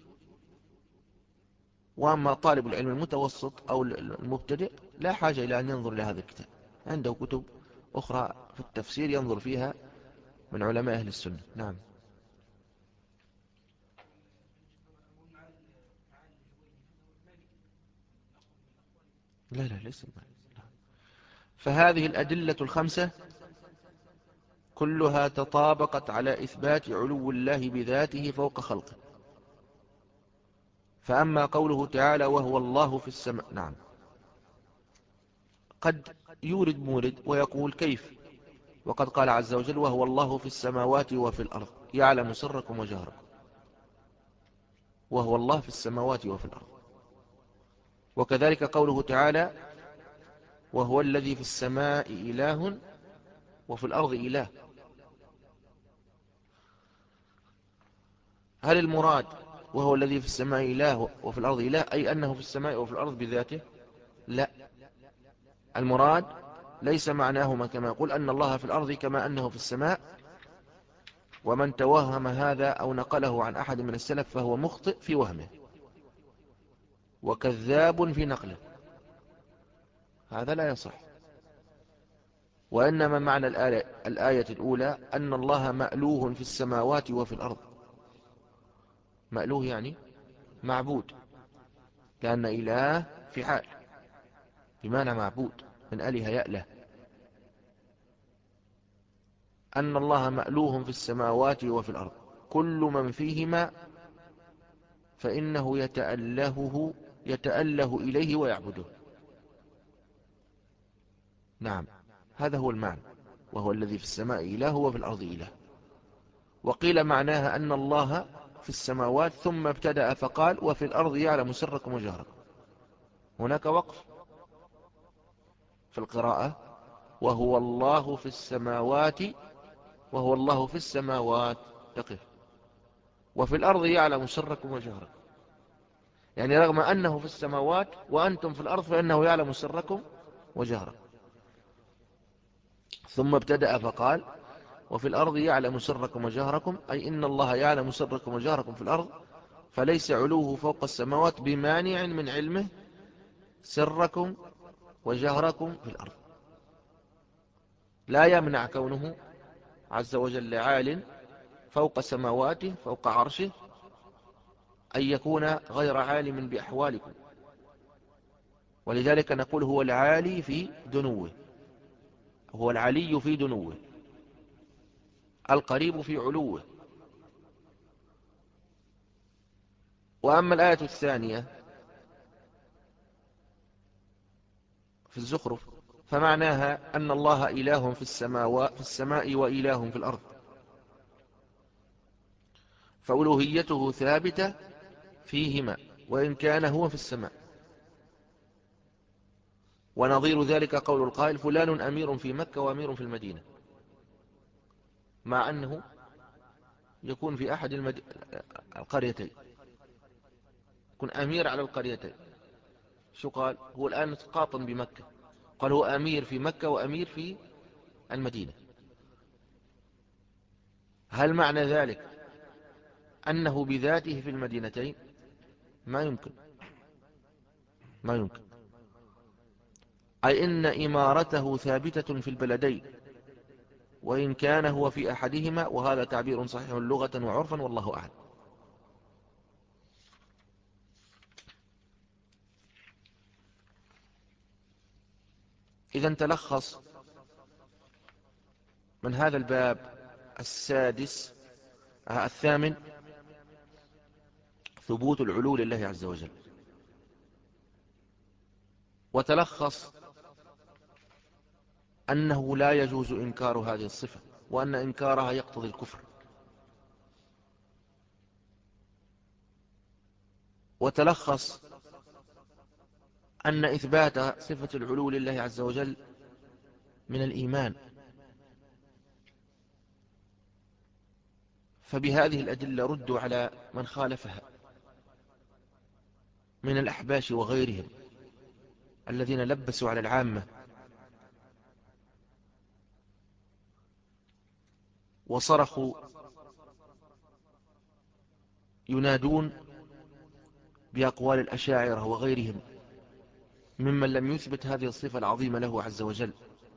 وأما طالب العلم المتوسط أو المبتدئ لا حاجة إلى أن ينظر إلى هذا الكتاب، عنده كتب أخرى في التفسير ينظر فيها من علماء أهل السنة. نعم. لا لا ليس. فهذه الأدلة الخمسة كلها تطابقت على إثبات علو الله بذاته فوق خلقه. فأما قوله تعالى وهو الله في السماء، نعم، قد يورد مورد ويقول كيف، وقد قال عز وجل وهو الله في السماوات وفي الأرض يعلم سركم وجهركم، وهو الله في السماوات وفي الأرض. وكذلك قوله تعالى وهو الذي في السماء إله وفي الأرض إله. هل المراد وهو الذي في السماء إله وفي الأرض إله أي أنه في السماء وفي الأرض بذاته؟ لا، المراد ليس معناهما كما يقول أن الله في الأرض كما أنه في السماء، ومن توهم هذا أو نقله عن أحد من السلف فهو مخطئ في وهمه وكذاب في نقله، هذا لا يصح. وإنما معنى الآية, الآية الأولى أن الله مألوه في السماوات وفي الأرض. مألوه يعني معبود، لأن إله في حال بمعنى معبود، من أله يأله. أن الله مألوه في السماوات وفي الأرض كل من فيهما فإنه يتألهه يتأله إليه ويعبده. نعم، هذا هو المعنى، وهو الذي في السماء إله وفي الأرض إله. وقيل معناها أن الله في السماوات ثم ابتدأ فقال وفي الأرض يعلم سركم وجهركم. هناك وقف في القراءة وهو الله في السماوات، وهو الله في السماوات يقف، وفي الأرض يعلم سركم وجهركم، يعني رغم أنه في السماوات وأنتم في الأرض فإنه يعلم سركم وجهركم. ثم ابتدأ فقال وفي الأرض يعلم سركم وجهركم، أي إن الله يعلم سركم وجهركم في الأرض، فليس علوه فوق السماوات بمانع من علمه سركم وجهركم في الأرض. لا يمنع كونه عز وجل عال فوق سماواته فوق عرشه أن يكون غير عالم بأحوالكم. ولذلك نقول هو العالي في دنوه، هو العلي في دنوه، القريب في علوه. وأما الآية الثانية في الزخرف فمعناها أن الله إله في السماء, في السماء وإله في الأرض، فألوهيته ثابتة فيهما وإن كان هو في السماء. ونظير ذلك قول القائل فلان أمير في مكة وأمير في المدينة، مع أنه يكون في أحد المد... القريتين، يكون أمير على القريتين. شو قال؟ هو الآن قاطن بمكة، قال هو أمير في مكة وأمير في المدينة. هل معنى ذلك أنه بذاته في المدينتين؟ ما يمكن، ما يمكن، أي إن إمارته ثابتة في البلدين وإن كان هو في أحدهما، وهذا تعبير صحيح لغة وعرفا والله أعلم. إذا تلخص من هذا الباب السادس آه الثامن ثبوت العلو لله عز وجل، وتلخص أنه لا يجوز إنكار هذه الصفة، وأن إنكارها يقتضي الكفر. وتلخص أن إثبات صفة العلو لله عز وجل من الإيمان. فبهذه الأدلة ردوا على من خالفها من الأحباش وغيرهم الذين لبسوا على العامة وصرخوا ينادون بأقوال الأشاعرة وغيرهم ممن لم يثبت هذه الصفة العظيمة له عز وجل،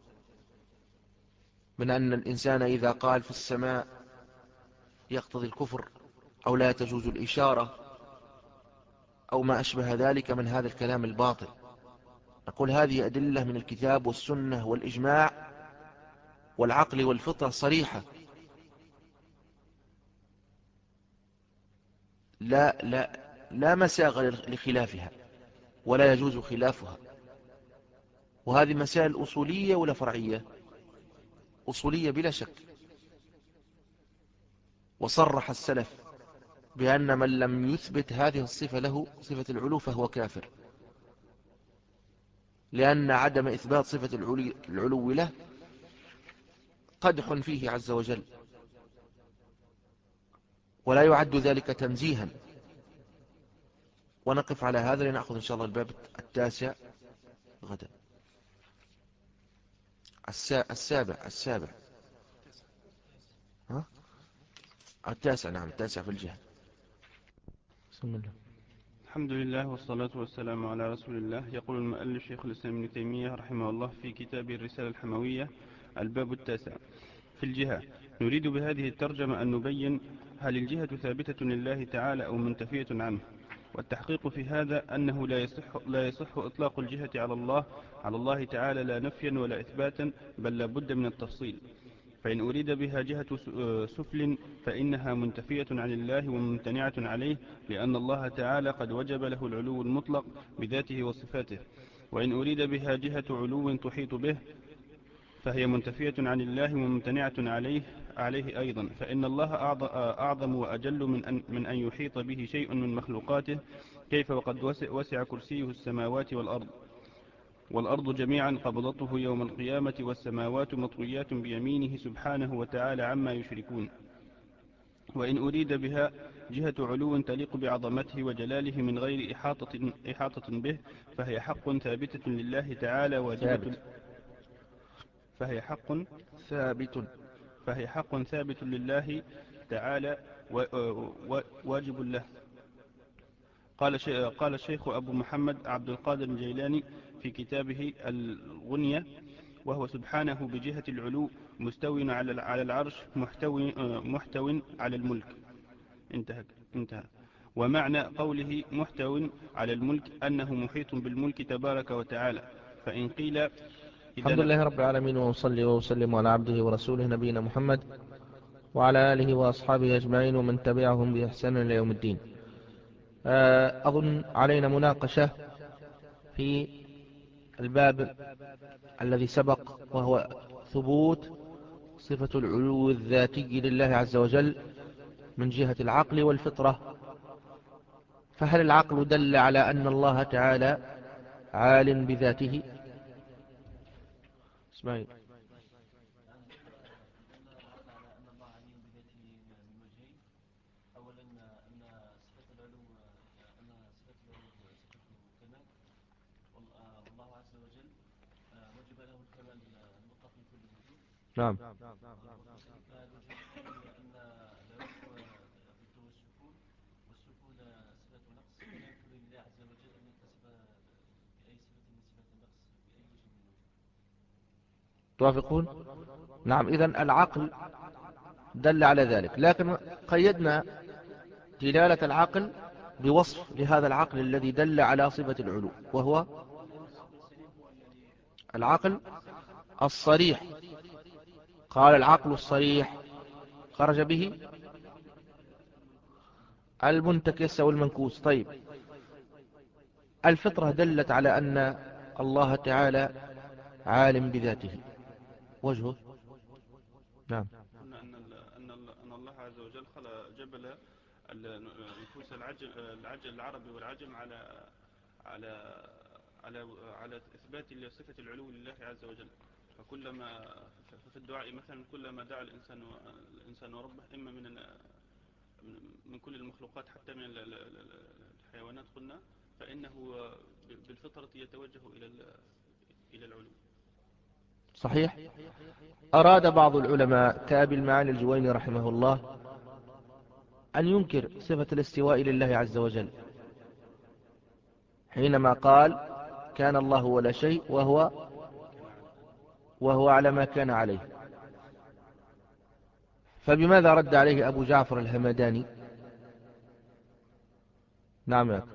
من أن الإنسان إذا قال في السماء يقتضي الكفر أو لا تجوز الإشارة أو ما أشبه ذلك من هذا الكلام الباطل. نقول هذه أدلة من الكتاب والسنة والإجماع والعقل والفطرة صريحة، لا لا لا مساغ لخلافها ولا يجوز خلافها. وهذه مسائل أصولية ولا فرعية؟ أصولية بلا شك. وصرح السلف بأن من لم يثبت هذه الصفة له، صفة العلو، فهو كافر، لأن عدم إثبات صفة العلو له قدح فيه عز وجل، ولا يعد ذلك تنزيها. ونقف على هذا لنأخذ إن شاء الله الباب التاسع غدا. السابع السابع ها؟ التاسع، نعم التاسع في الجهة. بسم الله. الحمد لله والصلاة والسلام على رسول الله. يقول المؤلف شيخ الإسلام ابن تيمية رحمه الله في كتابه الرسالة الحموية الباب التاسع في الجهة. نريد بهذه الترجمة أن نبين هل الجهة ثابتة لله تعالى أو منتفية عنه. والتحقيق في هذا أنه لا يصح, لا يصح إطلاق الجهة على الله على الله تعالى لا نفيا ولا إثباتا، بل لا بد من التفصيل. فإن أريد بها جهة سفل فإنها منتفية عن الله وممتنعة عليه، لأن الله تعالى قد وجب له العلو المطلق بذاته وصفاته. وإن أريد بها جهة علو تحيط به فهي منتفية عن الله وممتنعة عليه عليه أيضا، فإن الله أعظم وأجل من أن, من أن يحيط به شيء من مخلوقاته، كيف وقد وسع, وسع كرسيه السماوات والأرض والأرض جميعا قبضته يوم القيامة، والسماوات مطويات بيمينه سبحانه وتعالى عما يشركون. وإن أريد بها جهة علو تليق بعظمته وجلاله من غير إحاطة, إحاطة به فهي حق ثابتة لله تعالى واجبة ثابت. فهي حق ثابت فهي حق ثابت لله تعالى واجب له. قال قال الشيخ أبو محمد عبد القادر الجيلاني في كتابه الغنية: وهو سبحانه بجهة العلو مستو على العرش محتو, محتو على الملك. انتهى, انتهى. ومعنى قوله محتو على الملك أنه محيط بالملك تبارك وتعالى. فإن قيل الحمد لله رب العالمين، وصلي وسلم على عبده ورسوله نبينا محمد وعلى آله وأصحابه أجمعين ومن تبعهم بإحسان إلى يوم الدين. أظن علينا مناقشة في الباب الذي سبق، وهو ثبوت صفة العلو الذاتي لله عز وجل من جهة العقل والفطرة. فهل العقل دل على أن الله تعالى عال بذاته؟ اسماعيل. نعم. توافقون؟ نعم. إذن العقل دل على ذلك، لكن قيدنا دلالة العقل بوصف لهذا العقل الذي دل على صفة العلو، وهو العقل الصريح. قال العقل الصريح خرج به المنتكس أو المنكوس. طيب، الفطرة دلت على أن الله تعالى عالم بذاته، وجهه؟ نعم. قلنا أن أن أن الله عز وجل خلق جبل نفوس العجل العجل العربي والعجم على على على على إثبات صفة العلو لله عز وجل. فكلما في الدعاء مثلا كلما دعا الإنسان الإنسان ربه، إما من من كل المخلوقات حتى من الحيوانات قلنا، فإنه بالفطرة يتوجه إلى إلى العلو. صحيح. أراد بعض العلماء كأبي المعالي الجويني رحمه الله أن ينكر صفة الاستواء لله عز وجل، حينما قال كان الله ولا شيء وهو وهو على ما كان عليه. فبماذا رد عليه أبو جعفر الهمداني؟ نعم يا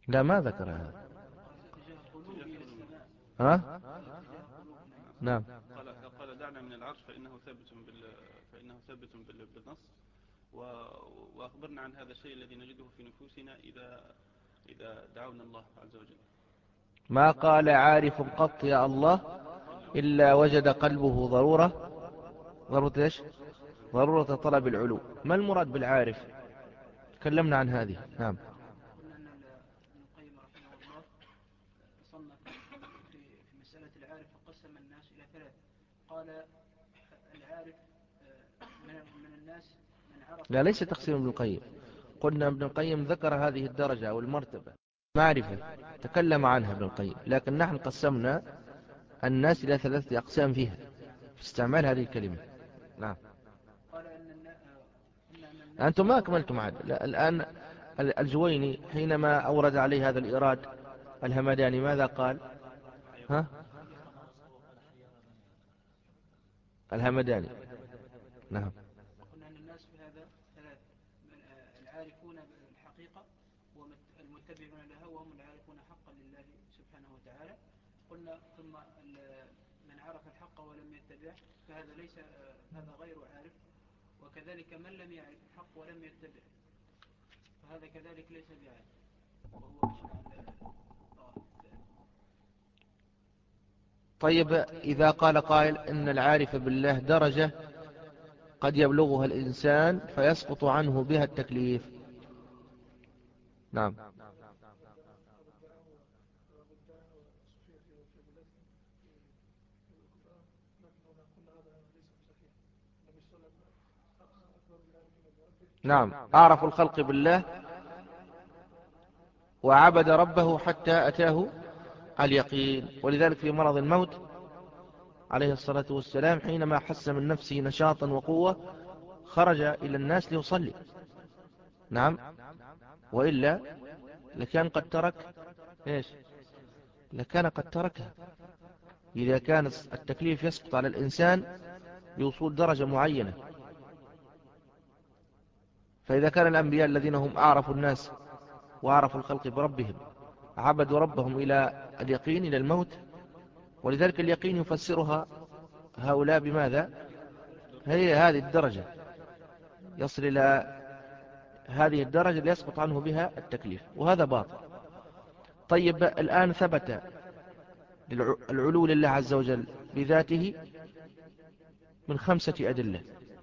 لا ما ذكر هذا. اتجاه قلوبي إلى السماء. ها؟ قال اتجاه قلوبنا. نعم. قال قال دعنا من العرش فإنه ثابت بال فإنه ثابت بال- بالنص، و- وأخبرنا عن هذا الشيء الذي نجده في نفوسنا إذا إذا دعونا الله عز وجل. ما قال عارف قط يا الله إلا وجد قلبه ضرورة. ضرورة إيش؟ ضرورة طلب العلو. ما المراد بالعارف؟ تكلمنا عن هذه. نعم. قلنا أن ابن القيم رحمه الله صنف في في مسألة العارف فقسم الناس إلى ثلاث. قال العارف من من الناس من عرف. لا، ليس تقسيم ابن القيم. قلنا ابن القيم ذكر هذه الدرجة أو المرتبة معرفة، تكلم عنها ابن القيم، لكن نحن قسمنا الناس إلى ثلاثة أقسام فيها في استعمال هذه الكلمة. نعم. قال أن النا- قلنا أن الناس. أنتم ما أكملتم عاد. لا، الآن الجويني حينما أورد عليه هذا الإيراد الهمداني ماذا قال؟ ها؟ الهمداني. نعم. قلنا أن الناس في هذا ثلاث. من العارفون بالحقيقة والمتبعون لها وهم العارفون حقا لله سبحانه وتعالى. قلنا ثم من عرف الحق ولم يتبعه فهذا ليس هذا غير عارف، وكذلك من لم يعرف الحق ولم يتبعه فهذا كذلك ليس بعارف، وهو أشبه الطرف الثاني. طيب إذا قال قائل إن العارف بالله درجة قد يبلغها الإنسان فيسقط عنه بها التكليف. نعم. نعم، أعرف الخلق بالله وعبد ربه حتى أتاه اليقين. ولذلك في مرض الموت عليه الصلاة والسلام حينما حس من نفسه نشاطا وقوة خرج إلى الناس ليصلي. نعم. وإلا لكان قد ترك إيش؟ لكان قد تركها. إذا كان التكليف يسقط على الإنسان بوصول درجة معينة، فإذا كان الأنبياء الذين هم أعرف الناس وأعرف الخلق بربهم عبدوا ربهم إلى اليقين، إلى الموت، ولذلك اليقين يفسرها هؤلاء بماذا؟ هي هذه الدرجة، يصل إلى هذه الدرجة اللي يسقط عنه بها التكليف، وهذا باطل. طيب الآن ثبت العلو لله عز وجل بذاته من خمسة أدلة،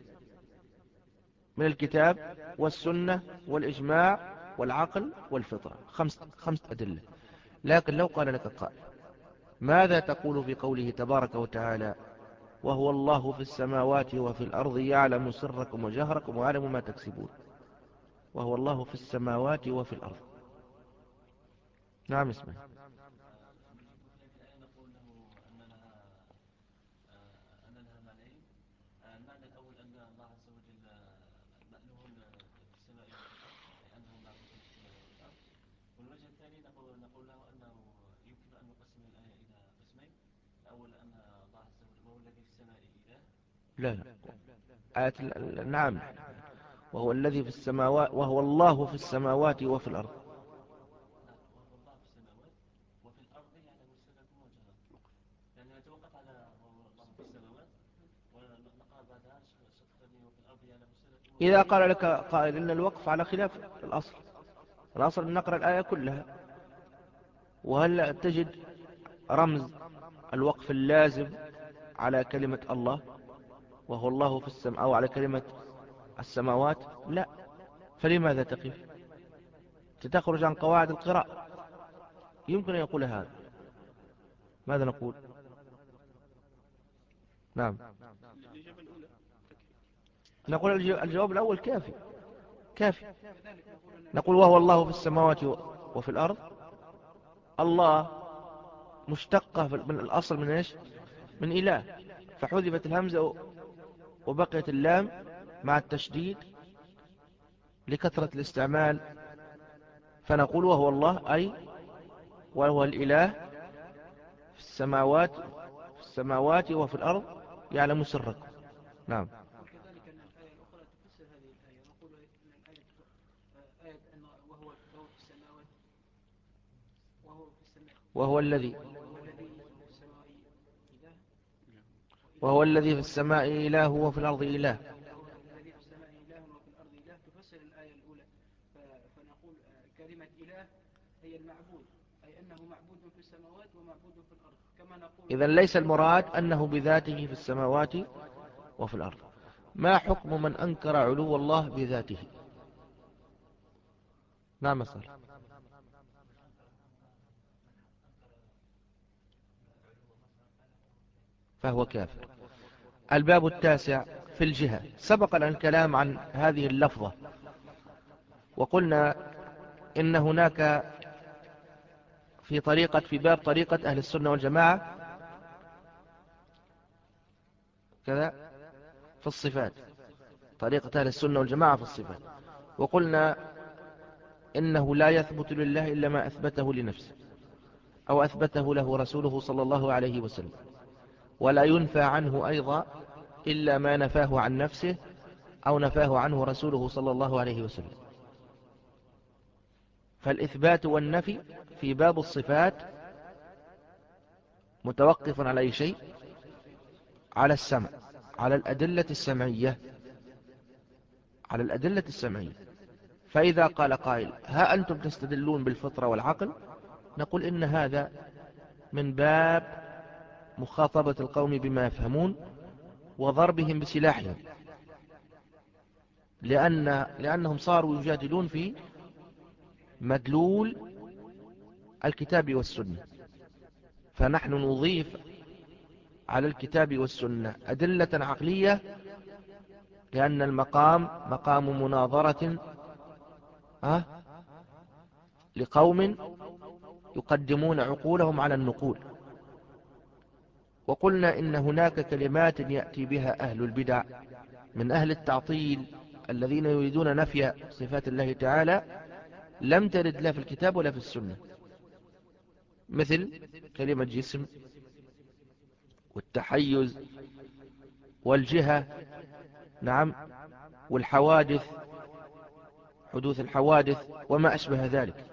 من الكتاب والسنة والإجماع والعقل والفطرة. خمس خمس أدلة. لكن لو قال لك قائل ماذا تقول في قوله تبارك وتعالى وهو الله في السماوات وفي الأرض يعلم سركم وجهركم ويعلم ما تكسبون. وهو الله في السماوات وفي الأرض. نعم اسمعي. لا لا، آية نعم. وهو الذي في السماوات وهو الله في السماوات وفي الأرض. إذا قال لك قائل إن الوقف على خلاف الأصل، الأصل أن نقرأ الآية كلها. وهل تجد رمز الوقف اللازم على كلمة الله وهو الله في السماء أو على كلمة السماوات؟ لا. فلماذا تقف؟ تتخرج عن قواعد القراءة. يمكن أن يقول هذا. ماذا نقول؟ نعم. الإجابة الأولى نقول الجواب الأول كافي كافي. نقول وهو الله في السماوات وفي الأرض. الله مشتقة من الأصل من إيش؟ من إله، فحذفت الهمزة وبقيت اللام مع التشديد لكثرة الاستعمال، فنقول وهو الله أي وهو الإله في السماوات في السماوات وفي الأرض يعلم سركم. نعم. وكذلك أن الآية الأخرى تفسر هذه الآية. نقول أن الآية آية أن وهو له في السماوات وهو الذي وهو الذي في السماء إله وهو الذي في السماء إله وفي الأرض إله. وهو الذي في السماء إله وفي الأرض إله تفسر الآية الأولى. ف- فنقول آه، كلمة إله هي المعبود، أي أنه معبود في السماوات ومعبود في الأرض، كما نقول إذن ليس المراد أنه بذاته في السماوات وفي الأرض. ما حكم من أنكر علو الله بذاته؟ نعم صار فهو كافر. الباب التاسع في الجهة. سبق لنا الكلام عن هذه اللفظة، وقلنا إن هناك في طريقة في باب طريقة أهل السنة والجماعة كذا في الصفات، طريقة أهل السنة والجماعة في الصفات، وقلنا إنه لا يثبت لله إلا ما أثبته لنفسه أو أثبته له رسوله صلى الله عليه وسلم، ولا ينفى عنه أيضا إلا ما نفاه عن نفسه أو نفاه عنه رسوله صلى الله عليه وسلم. فالإثبات والنفي في باب الصفات متوقف على أي شيء؟ على السمع، على الأدلة السمعية، على الأدلة السمعية. فإذا قال قائل ها أنتم تستدلون بالفطرة والعقل، نقول إن هذا من باب مخاطبة القوم بما يفهمون وضربهم بسلاحهم، لأن لأنهم صاروا يجادلون في مدلول الكتاب والسنة، فنحن نضيف على الكتاب والسنة أدلة عقلية، لأن المقام مقام مناظرة أه لقوم يقدمون عقولهم على النقول. وقلنا إن هناك كلمات يأتي بها أهل البدع من أهل التعطيل الذين يريدون نفي صفات الله تعالى لم ترد لا في الكتاب ولا في السنة، مثل كلمة جسم والتحيز والجهة، نعم، والحوادث، حدوث الحوادث وما أشبه ذلك،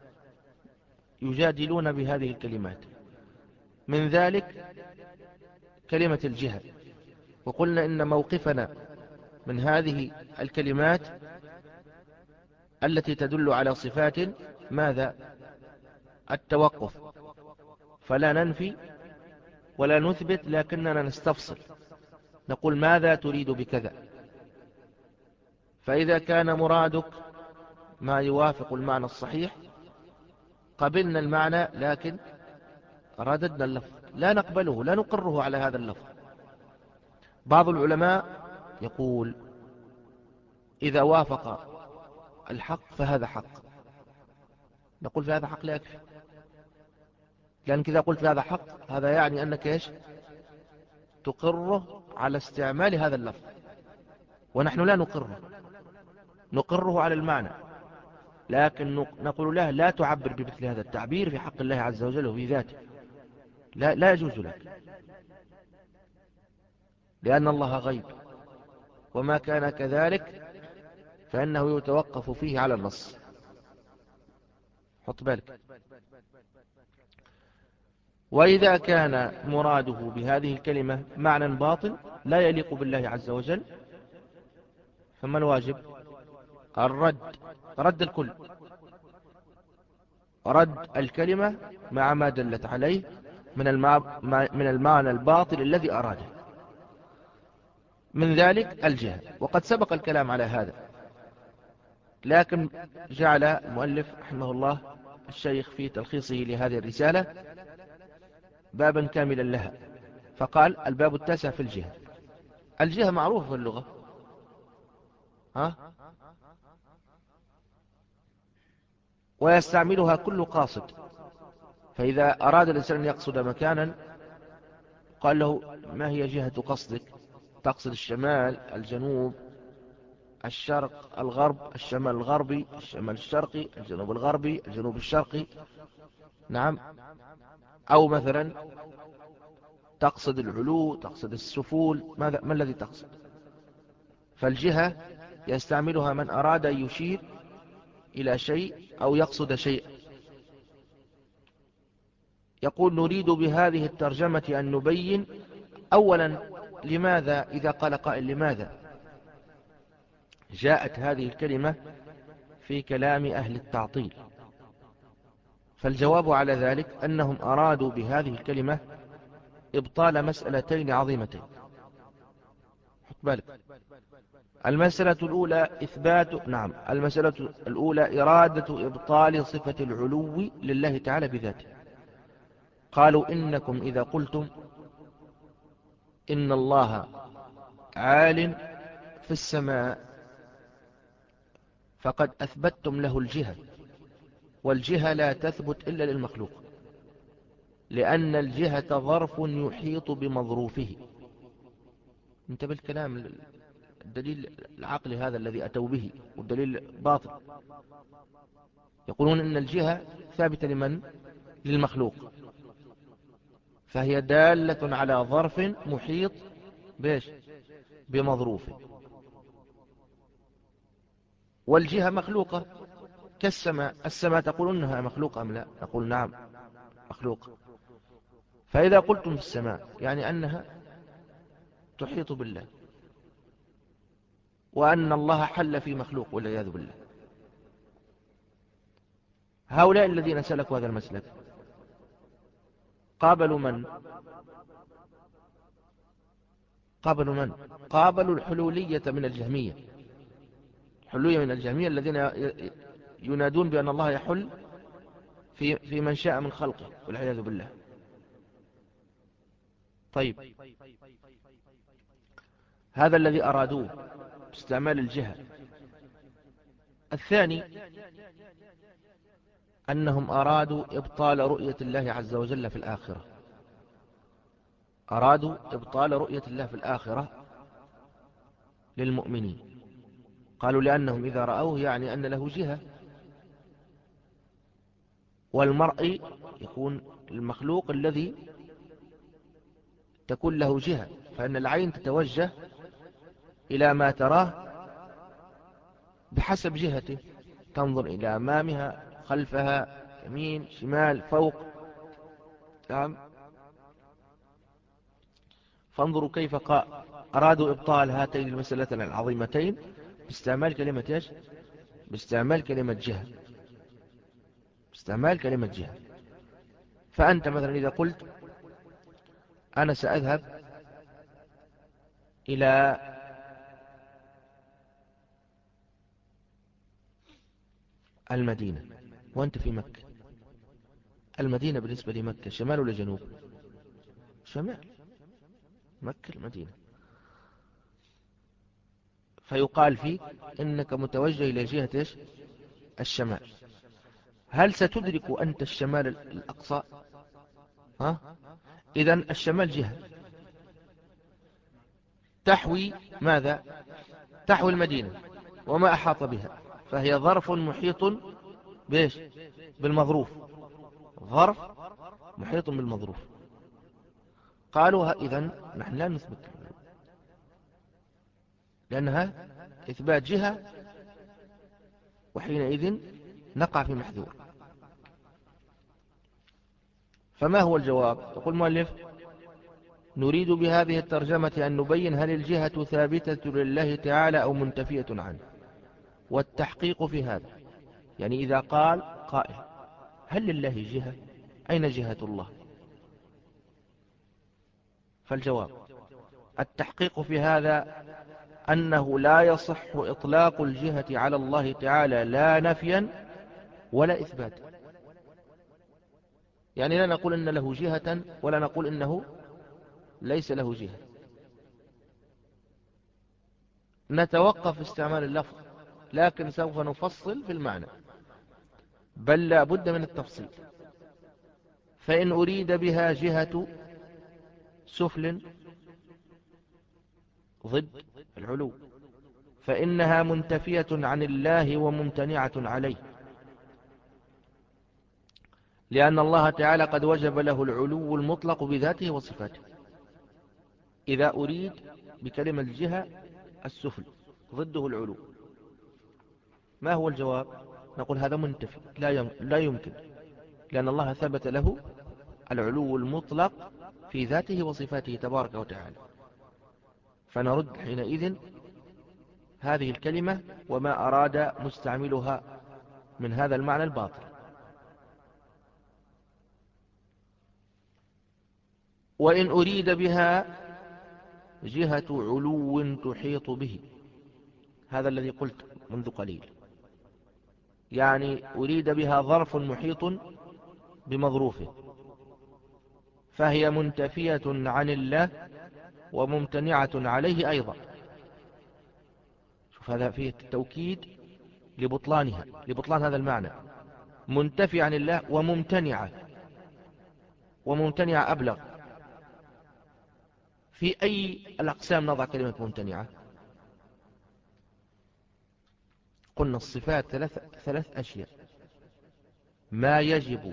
يجادلون بهذه الكلمات. من ذلك كلمة الجهة، وقلنا إن موقفنا من هذه الكلمات التي تدل على صفات ماذا؟ التوقف، فلا ننفي ولا نثبت، لكننا نستفصل، نقول ماذا تريد بكذا. فإذا كان مرادك ما يوافق المعنى الصحيح قبلنا المعنى، لكن رددنا اللفظ، لا نقبله، لا نقره على هذا اللفظ. بعض العلماء يقول إذا وافق الحق فهذا حق، نقول في هذا حق لا يكفي، لأنك إذا قلت في هذا حق هذا يعني أنك إيش؟ تقره على استعمال هذا اللفظ، ونحن لا نقره، نقره على المعنى، لكن نقول له لا تعبر بمثل هذا التعبير في حق الله عز وجل وفي ذاته، لا, لا يجوز لك، لأن الله غيب، وما كان كذلك فإنه يتوقف فيه على النص. حط بالك. وإذا كان مراده بهذه الكلمة معنى باطل لا يليق بالله عز وجل، فما الواجب؟ الرد، رد الكل، رد الكلمة مع ما دلت عليه من من المعنى الباطل الذي أراده. من ذلك الجهة، وقد سبق الكلام على هذا، لكن جعل المؤلف رحمه الله الشيخ في تلخيصه لهذه الرسالة بابا كاملا لها، فقال الباب التاسع في الجهة. الجهة معروفة في اللغة، ها؟ ويستعملها كل قاصد، فإذا أراد الإنسان أن يقصد مكانا قال له ما هي جهة قصدك؟ تقصد الشمال، الجنوب، الشرق، الغرب، الشمال الغربي، الشمال الشرقي، الجنوب الغربي، الجنوب الشرقي، نعم. أو مثلا تقصد العلو، تقصد السفول، ماذا ما الذي تقصد؟ فالجهة يستعملها من أراد أن يشير إلى شيء أو يقصد شيء. يقول نريد بهذه الترجمة أن نبين أولا لماذا، إذا قال قائل لماذا جاءت هذه الكلمة في كلام أهل التعطيل، فالجواب على ذلك أنهم أرادوا بهذه الكلمة إبطال مسألتين عظيمتين. حط بالك، المسألة الأولى إثبات نعم المسألة الأولى إرادة إبطال صفة العلو لله تعالى بذاته. قالوا إنكم إذا قلتم إن الله عال في السماء فقد أثبتتم له الجهة، والجهة لا تثبت إلا للمخلوق، لأن الجهة ظرف يحيط بمظروفه. انتبه الكلام، الدليل العقلي هذا الذي أتوا به والدليل باطل. يقولون إن الجهة ثابتة لمن؟ للمخلوق، فهي دالة على ظرف محيط بيش بمظروفه. والجهة مخلوقة كالسماء، السماء تقول إنها مخلوقة أم لا؟ نقول نعم مخلوقة. فإذا قلتم في السماء يعني أنها تحيط بالله، وأن الله حل في مخلوق والعياذ بالله. هؤلاء الذين سلكوا هذا المسلك قابلوا من؟ قابلوا من؟ قابلوا الحلولية من الجهمية، حلولية من الجهمية الذين ينادون بأن الله يحل في في من شاء من خلقه والعياذ بالله. طيب، هذا الذي أرادوه باستعمال الجهة. الثاني أنهم أرادوا إبطال رؤية الله عز وجل في الآخرة، أرادوا إبطال رؤية الله في الآخرة للمؤمنين. قالوا لأنهم إذا رأوه يعني أن له جهة، والمرء يكون المخلوق الذي تكون له جهة، فإن العين تتوجه إلى ما تراه بحسب جهته، تنظر إلى أمامها خلفها يمين شمال فوق. تمام؟ فانظروا كيف أرادوا إبطال هاتين المسألتين العظيمتين باستعمال كلمة إيش؟ باستعمال كلمة جهة، باستعمال كلمة جهة. فأنت مثلا إذا قلت أنا سأذهب إلى المدينة وأنت في مكة، المدينة بالنسبة لمكة شمال ولا جنوب؟ شمال، مكة المدينة. فيقال فيك إنك متوجه إلى جهة إيش؟ الشمال. هل ستدرك أنت الشمال الأقصى؟ ها؟ إذن الشمال جهة تحوي ماذا؟ تحوي المدينة وما أحاط بها، فهي ظرف محيط بإيش؟ بالمظروف، ظرف محيط بالمظروف. قالوا إذن نحن لا نثبت، لأنها إثبات جهة، وحينئذ نقع في محذور. فما هو الجواب؟ يقول المؤلف نريد بهذه الترجمة أن نبين هل الجهة ثابتة لله تعالى أو منتفية عنه، والتحقيق في هذا يعني إذا قال قائل هل لله جهة؟ أين جهة الله؟ فالجواب التحقيق في هذا أنه لا يصح إطلاق الجهة على الله تعالى لا نفيا ولا إثباتا. يعني لا نقول إن له جهة ولا نقول إنه ليس له جهة، نتوقف في استعمال اللفظ، لكن سوف نفصل في المعنى، بل لا بد من التفصيل. فإن أريد بها جهة سفل ضد العلو فإنها منتفية عن الله وممتنعة عليه، لأن الله تعالى قد وجب له العلو المطلق بذاته وصفاته. إذا أريد بكلمة الجهة السفل ضده العلو، ما هو الجواب؟ نقول هذا منتفي، لا لا يمكن، لأن الله ثبت له العلو المطلق في ذاته وصفاته تبارك وتعالى. فنرد حينئذ هذه الكلمة وما أراد مستعملها من هذا المعنى الباطل. وإن أريد بها جهة علو تحيط به، هذا الذي قلت منذ قليل، يعني أريد بها ظرف محيط بمظروفه، فهي منتفية عن الله وممتنعة عليه أيضا. شوف هذا فيه التوكيد لبطلانها، لبطلان هذا المعنى، منتفي عن الله وممتنعة، وممتنعة أبلغ. في أي الأقسام نضع كلمة ممتنعة؟ قلنا الصفات ثلاث, ثلاث أشياء: ما يجب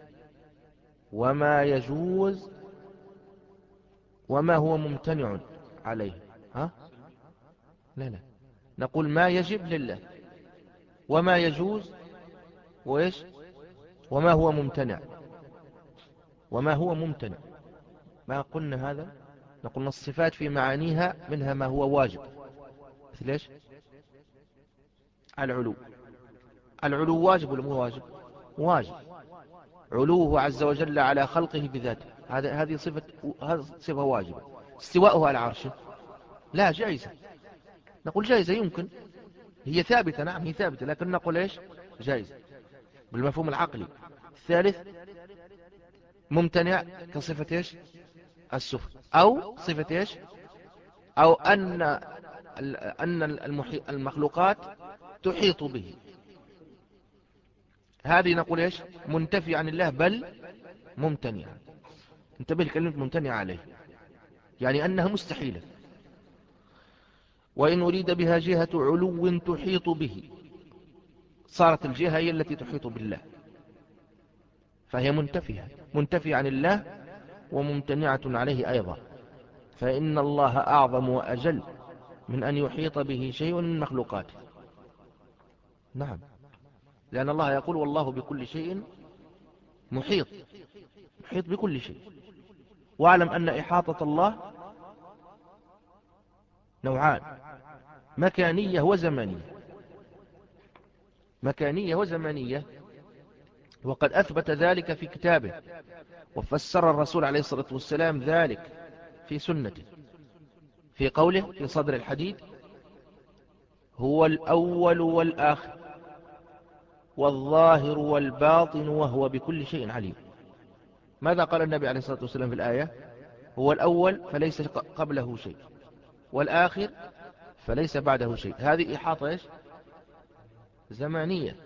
وما يجوز وما هو ممتنع عليه. ها؟ لا لا، نقول ما يجب لله، وما يجوز، وإيش؟ وما هو ممتنع. وما هو ممتنع ما قلنا هذا؟ نقول الصفات في معانيها منها ما هو واجب، مثل إيش؟ العلو. العلو واجب ولا مو واجب؟ واجب. علوه عز وجل على خلقه بذاته، هذا هذه صفة، هذه صفة واجبة. استواءه على عرشه لا، جائزة. نقول جائزة، يمكن، هي ثابتة، نعم هي ثابتة، لكن نقول إيش؟ جائزة بالمفهوم العقلي. الثالث ممتنع كصفة إيش؟ السفل، أو صفة إيش؟ أو أن أن المخلوقات تحيط به، هذه نقول إيش؟ منتفي عن الله بل ممتنع. انتبه لكلمة ممتنع عليه، يعني أنها مستحيلة. وإن أريد بها جهة علو تحيط به، صارت الجهة هي التي تحيط بالله، فهي منتفية، منتفية عن الله وممتنعة عليه أيضا. فإن الله أعظم وأجل من أن يحيط به شيء من مخلوقاته. نعم، لأن الله يقول والله بكل شيء محيط، محيط بكل شيء. واعلم أن إحاطة الله نوعان: مكانية وزمانية. مكانية وزمانية، وقد أثبت ذلك في كتابه، وفسر الرسول عليه الصلاة والسلام ذلك في سنته، في قوله في صدر الحديث: هو الأول والآخر والظاهر والباطن وهو بكل شيء عليم. ماذا قال النبي عليه الصلاة والسلام في الآية؟ هو الأول فليس قبله شيء، والآخر فليس بعده شيء. هذه إحاطة إيش؟ زمانية.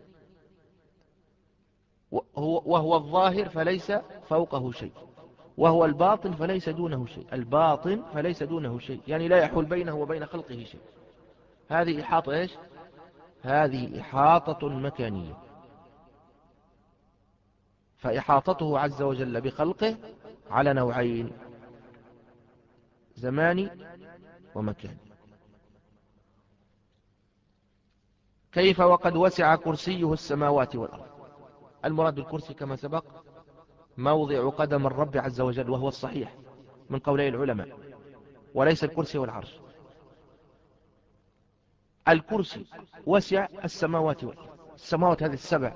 وهو الظاهر فليس فوقه شيء، وهو الباطن فليس دونه شيء. الباطن فليس دونه شيء، يعني لا يحول بينه وبين خلقه شيء. هذه إحاطة إيش؟ هذه إحاطة مكانية. فإحاطته عز وجل بخلقه على نوعين: زماني ومكاني. كيف وقد وسع كرسيه السماوات والأرض. المراد بالكرسي كما سبق موضع قدم الرب عز وجل، وهو الصحيح من قولي العلماء، وليس الكرسي والعرش. الكرسي وسع السماوات والأرض، السماوات هذه السبع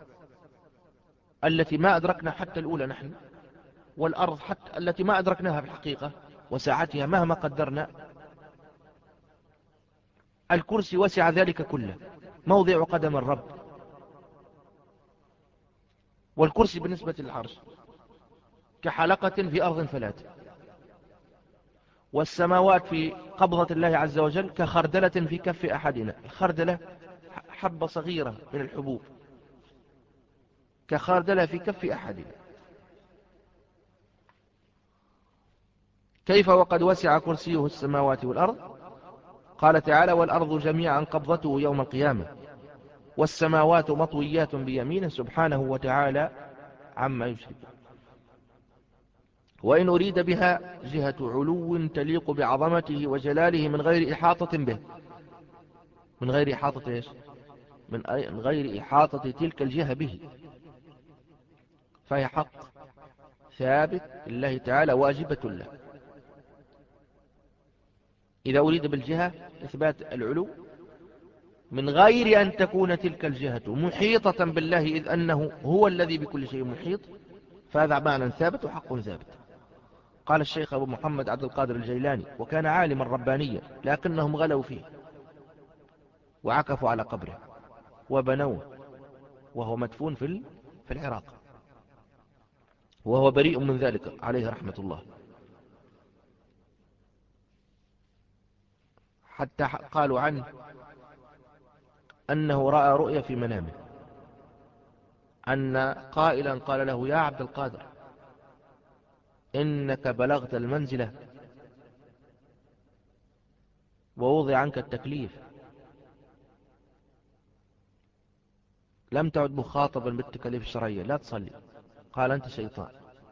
التي ما أدركنا حتى الأولى نحن، والأرض حتى التي ما أدركناها في الحقيقة وساعتها مهما قدرنا. الكرسي وسع ذلك كله، موضع قدم الرب. والكرسي بالنسبة للعرش كحلقة في أرض فلات، والسماوات في قبضة الله عز وجل كخردلة في كف أحدنا. الخردلة حبة صغيرة من الحبوب، كخردلة في كف أحدنا. كيف وقد وسع كرسيه السماوات والأرض. قال تعالى: والأرض جميعا قبضته يوم القيامة والسماوات مطويات بيمينه سبحانه وتعالى عما يشركون. وإن أريد بها جهة علو تليق بعظمته وجلاله من غير إحاطة به. من غير إحاطة إيش؟ من غير إحاطة تلك الجهة به، فهي حق ثابت لله تعالى واجبة له. إذا أريد بالجهة إثبات العلو من غير أن تكون تلك الجهة محيطة بالله، إذ أنه هو الذي بكل شيء محيط، فهذا معنى ثابت وحق ثابت. قال الشيخ أبو محمد عبد القادر الجيلاني: وكان عالما ربانيا لكنهم غلوا فيه وعكفوا على قبره وبنوه، وهو مدفون في في العراق، وهو بريء من ذلك عليه رحمة الله. حتى قالوا عنه أنه رأى رؤيا في منامه أن قائلا قال له: يا عبد القادر، إنك بلغت المنزلة ووضع عنك التكليف، لم تعد مخاطبا بالتكاليف الشرعية، لا تصلي. قال: أنت شيطان.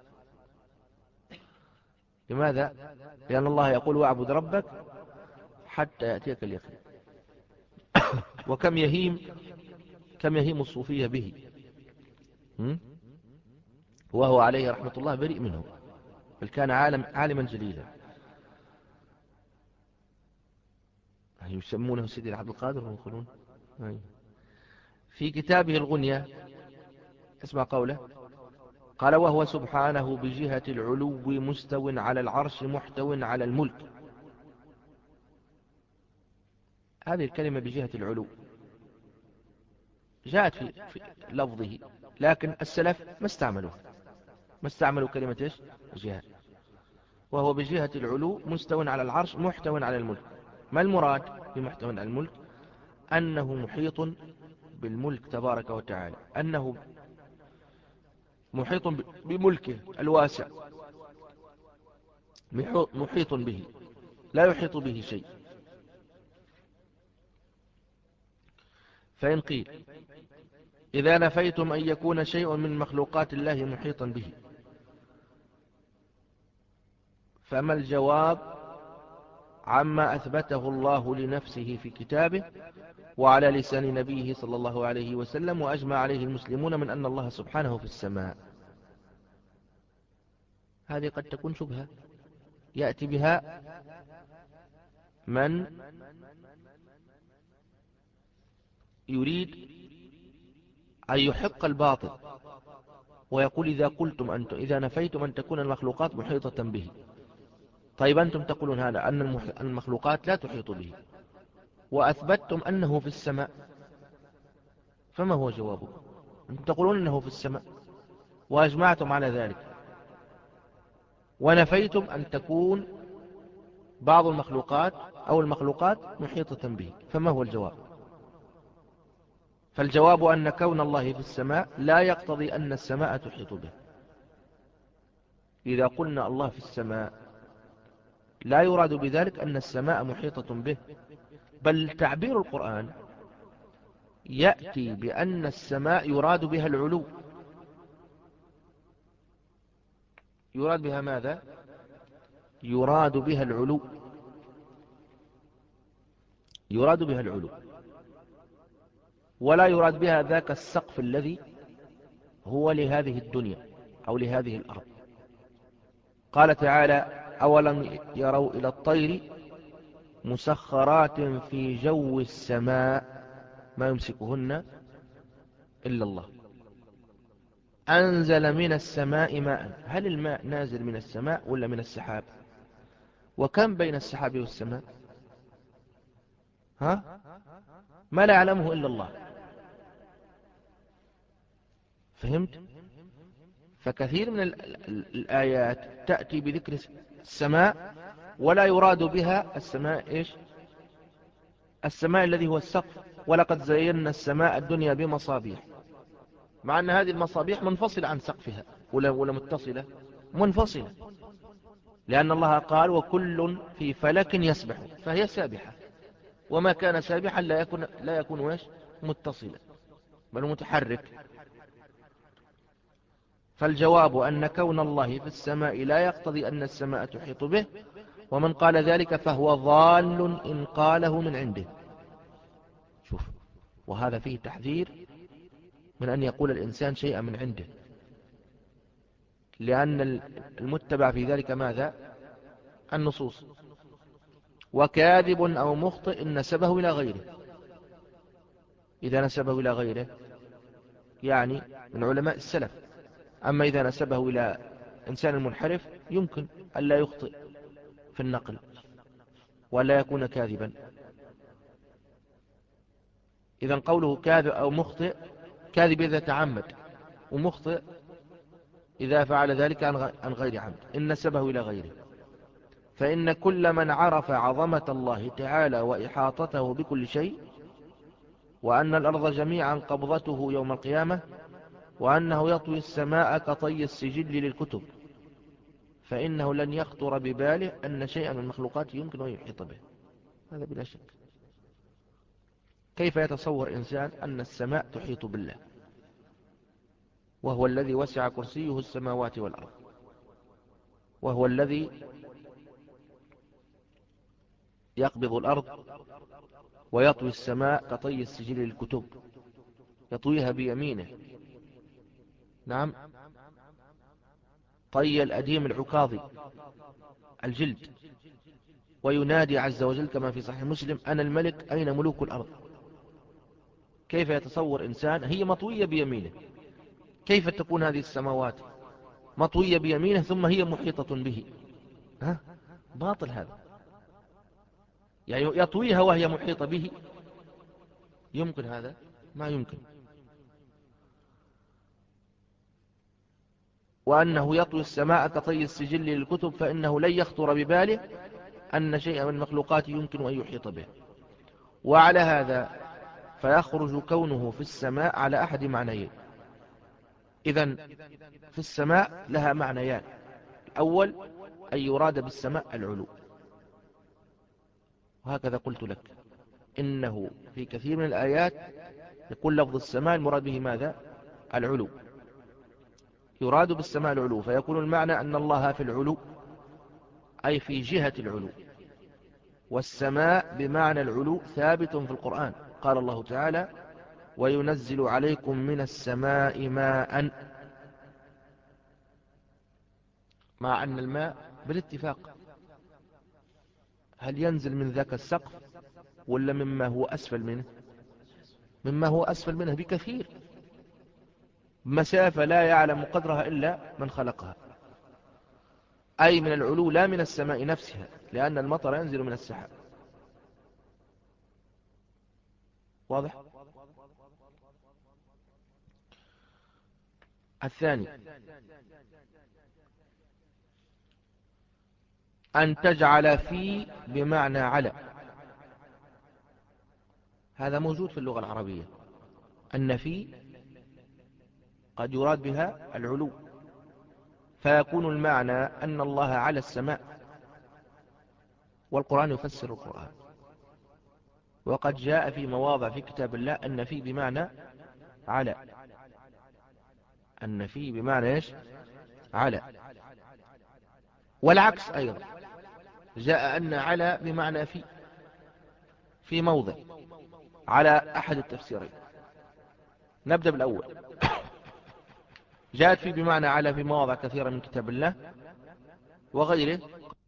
لماذا؟ لأن الله يقول: واعبد ربك حتى يأتيك اليقين. وكم يهيم كم يهيم الصوفية به، وهو عليه رحمة الله بريء منه، بل كان عالم عالما جليلا. يسمونه سيدي عبد القادر ويقولون في كتابه الغنية، اسمع قوله، قال: وهو سبحانه بجهة العلو مستو على العرش محتو على الملك. هذه الكلمة بجهة العلو جاءت في, في لفظه، لكن السلف ما استعملوه ما استعملوا كلمة إيش؟ جهة. وهو بجهة العلو مستو على العرش محتو على الملك. ما المراد بمحتو على الملك؟ أنه محيط بالملك تبارك وتعالى، أنه محيط بملكه الواسع، محيط به، لا يحيط به شيء. فإن قيل: إذا نفيتم أن يكون شيء من مخلوقات الله محيطا به، فما الجواب عما أثبته الله لنفسه في كتابه وعلى لسان نبيه صلى الله عليه وسلم وأجمع عليه المسلمون من أن الله سبحانه في السماء؟ هذه قد تكون شبهة يأتي بها من يريد أن يحق الباطل ويقول: إذا قلتم أنتم إذا نفيتم أن تكون المخلوقات محيطة به، طيب أنتم تقولون هذا أن المخلوقات لا تحيط به، وأثبتتم أنه في السماء، فما هو جوابكم؟ أنتم تقولون أنه في السماء وأجمعتم على ذلك، ونفيتم أن تكون بعض المخلوقات أو المخلوقات محيطة به، فما هو الجواب؟ فالجواب أن كون الله في السماء لا يقتضي أن السماء تحيط به. إذا قلنا الله في السماء لا يراد بذلك أن السماء محيطة به، بل تعبير القرآن يأتي بأن السماء يراد بها العلو. يراد بها ماذا؟ يراد بها العلو يراد بها العلو ولا يراد بها ذاك السقف الذي هو لهذه الدنيا أو لهذه الأرض. قال تعالى: أولم يروا إلى الطير مسخرات في جو السماء ما يمسكهن إلا الله أنزل من السماء ماء. هل الماء نازل من السماء ولا من السحاب؟ وكم بين السحاب والسماء؟ ها؟ ما لا يعلمه إلا الله. فهمت؟ فكثير من الآيات تأتي بذكر السماء ولا يراد بها السماء إيش؟ السماء الذي هو السقف. ولقد زينا السماء الدنيا بمصابيح، مع أن هذه المصابيح منفصلة عن سقفها ولا ولا متصلة؟ منفصلة، لأن الله قال: وكل في فلك يسبح، فهي سابحة، وما كان سابحا لا يكون لا يكون إيش؟ متصلا، بل متحرك. فالجواب أن كون الله في السماء لا يقتضي أن السماء تحيط به، ومن قال ذلك فهو ضال إن قاله من عنده. شوف، وهذا فيه تحذير من أن يقول الإنسان شيئا من عنده. لأن المتبع في ذلك ماذا؟ النصوص. وكاذب أو مخطئ إن نسبه إلى غيره، إذا نسبه إلى غيره يعني من علماء السلف. أما إذا نسبه إلى إنسان منحرف يمكن ألا يخطئ في النقل ولا يكون كاذبا. إذا قوله كاذب أو مخطئ، كاذب إذا تعمد، ومخطئ إذا فعل ذلك عن غير عمد إن نسبه إلى غيره. فإن كل من عرف عظمة الله تعالى وإحاطته بكل شيء، وأن الأرض جميعا قبضته يوم القيامة، وأنه يطوي السماء كطي السجل للكتب، فإنه لن يخطر بباله أن شيئا من المخلوقات يمكن أن يحيط به. هذا بلا شك. كيف يتصور إنسان أن السماء تحيط بالله وهو الذي وسع كرسيه السماوات والأرض، وهو الذي يقبض الأرض ويطوي السماء كطي السجل للكتب، يطويها بيمينه. نعم، طي الأديم العكاظي الجلد، وينادي عز وجل كما في صحيح مسلم: أنا الملك أين ملوك الأرض. كيف يتصور إنسان هي مطوية بيمينه؟ كيف تكون هذه السماوات مطوية بيمينه ثم هي محيطة به؟ ها؟ باطل هذا. يعني يطويها وهي محيطة به؟ يمكن هذا؟ ما يمكن. وأنه يطوي السماء كطي السجل للكتب، فإنه لن يخطر بباله أن شيئا من المخلوقات يمكن أن يحيط به. وعلى هذا فيخرج كونه في السماء على أحد معنيين. إذن في السماء لها معنيان: الأول أن يراد بالسماء العلو، وهكذا قلت لك إنه في كثير من الآيات يقول لفظ السماء المراد به ماذا؟ العلو. يراد بالسماء العلو، فيكون المعنى أن الله في العلو أي في جهة العلو. والسماء بمعنى العلو ثابت في القرآن. قال الله تعالى: وينزل عليكم من السماء ماء، مع أن الماء بالاتفاق هل ينزل من ذاك السقف ولا مما هو أسفل منه؟ مما هو أسفل منه بكثير، مسافة لا يعلم قدرها إلا من خلقها، أي من العلو لا من السماء نفسها، لأن المطر ينزل من السحاب. واضح؟ الثاني أن تجعل في بمعنى على. هذا موجود في اللغة العربية، أن في قد يراد بها العلو، فيكون المعنى أن الله على السماء، والقرآن يفسر القرآن. وقد جاء في مواضع في كتاب الله أن في بمعنى على، أن في بمعنى إيش؟ على. والعكس أيضا جاء أن على بمعنى في في موضع، على أحد التفسيرين. نبدأ بالأول. جاءت في بمعنى على في مواضع كثيرة من كتاب الله وغيره،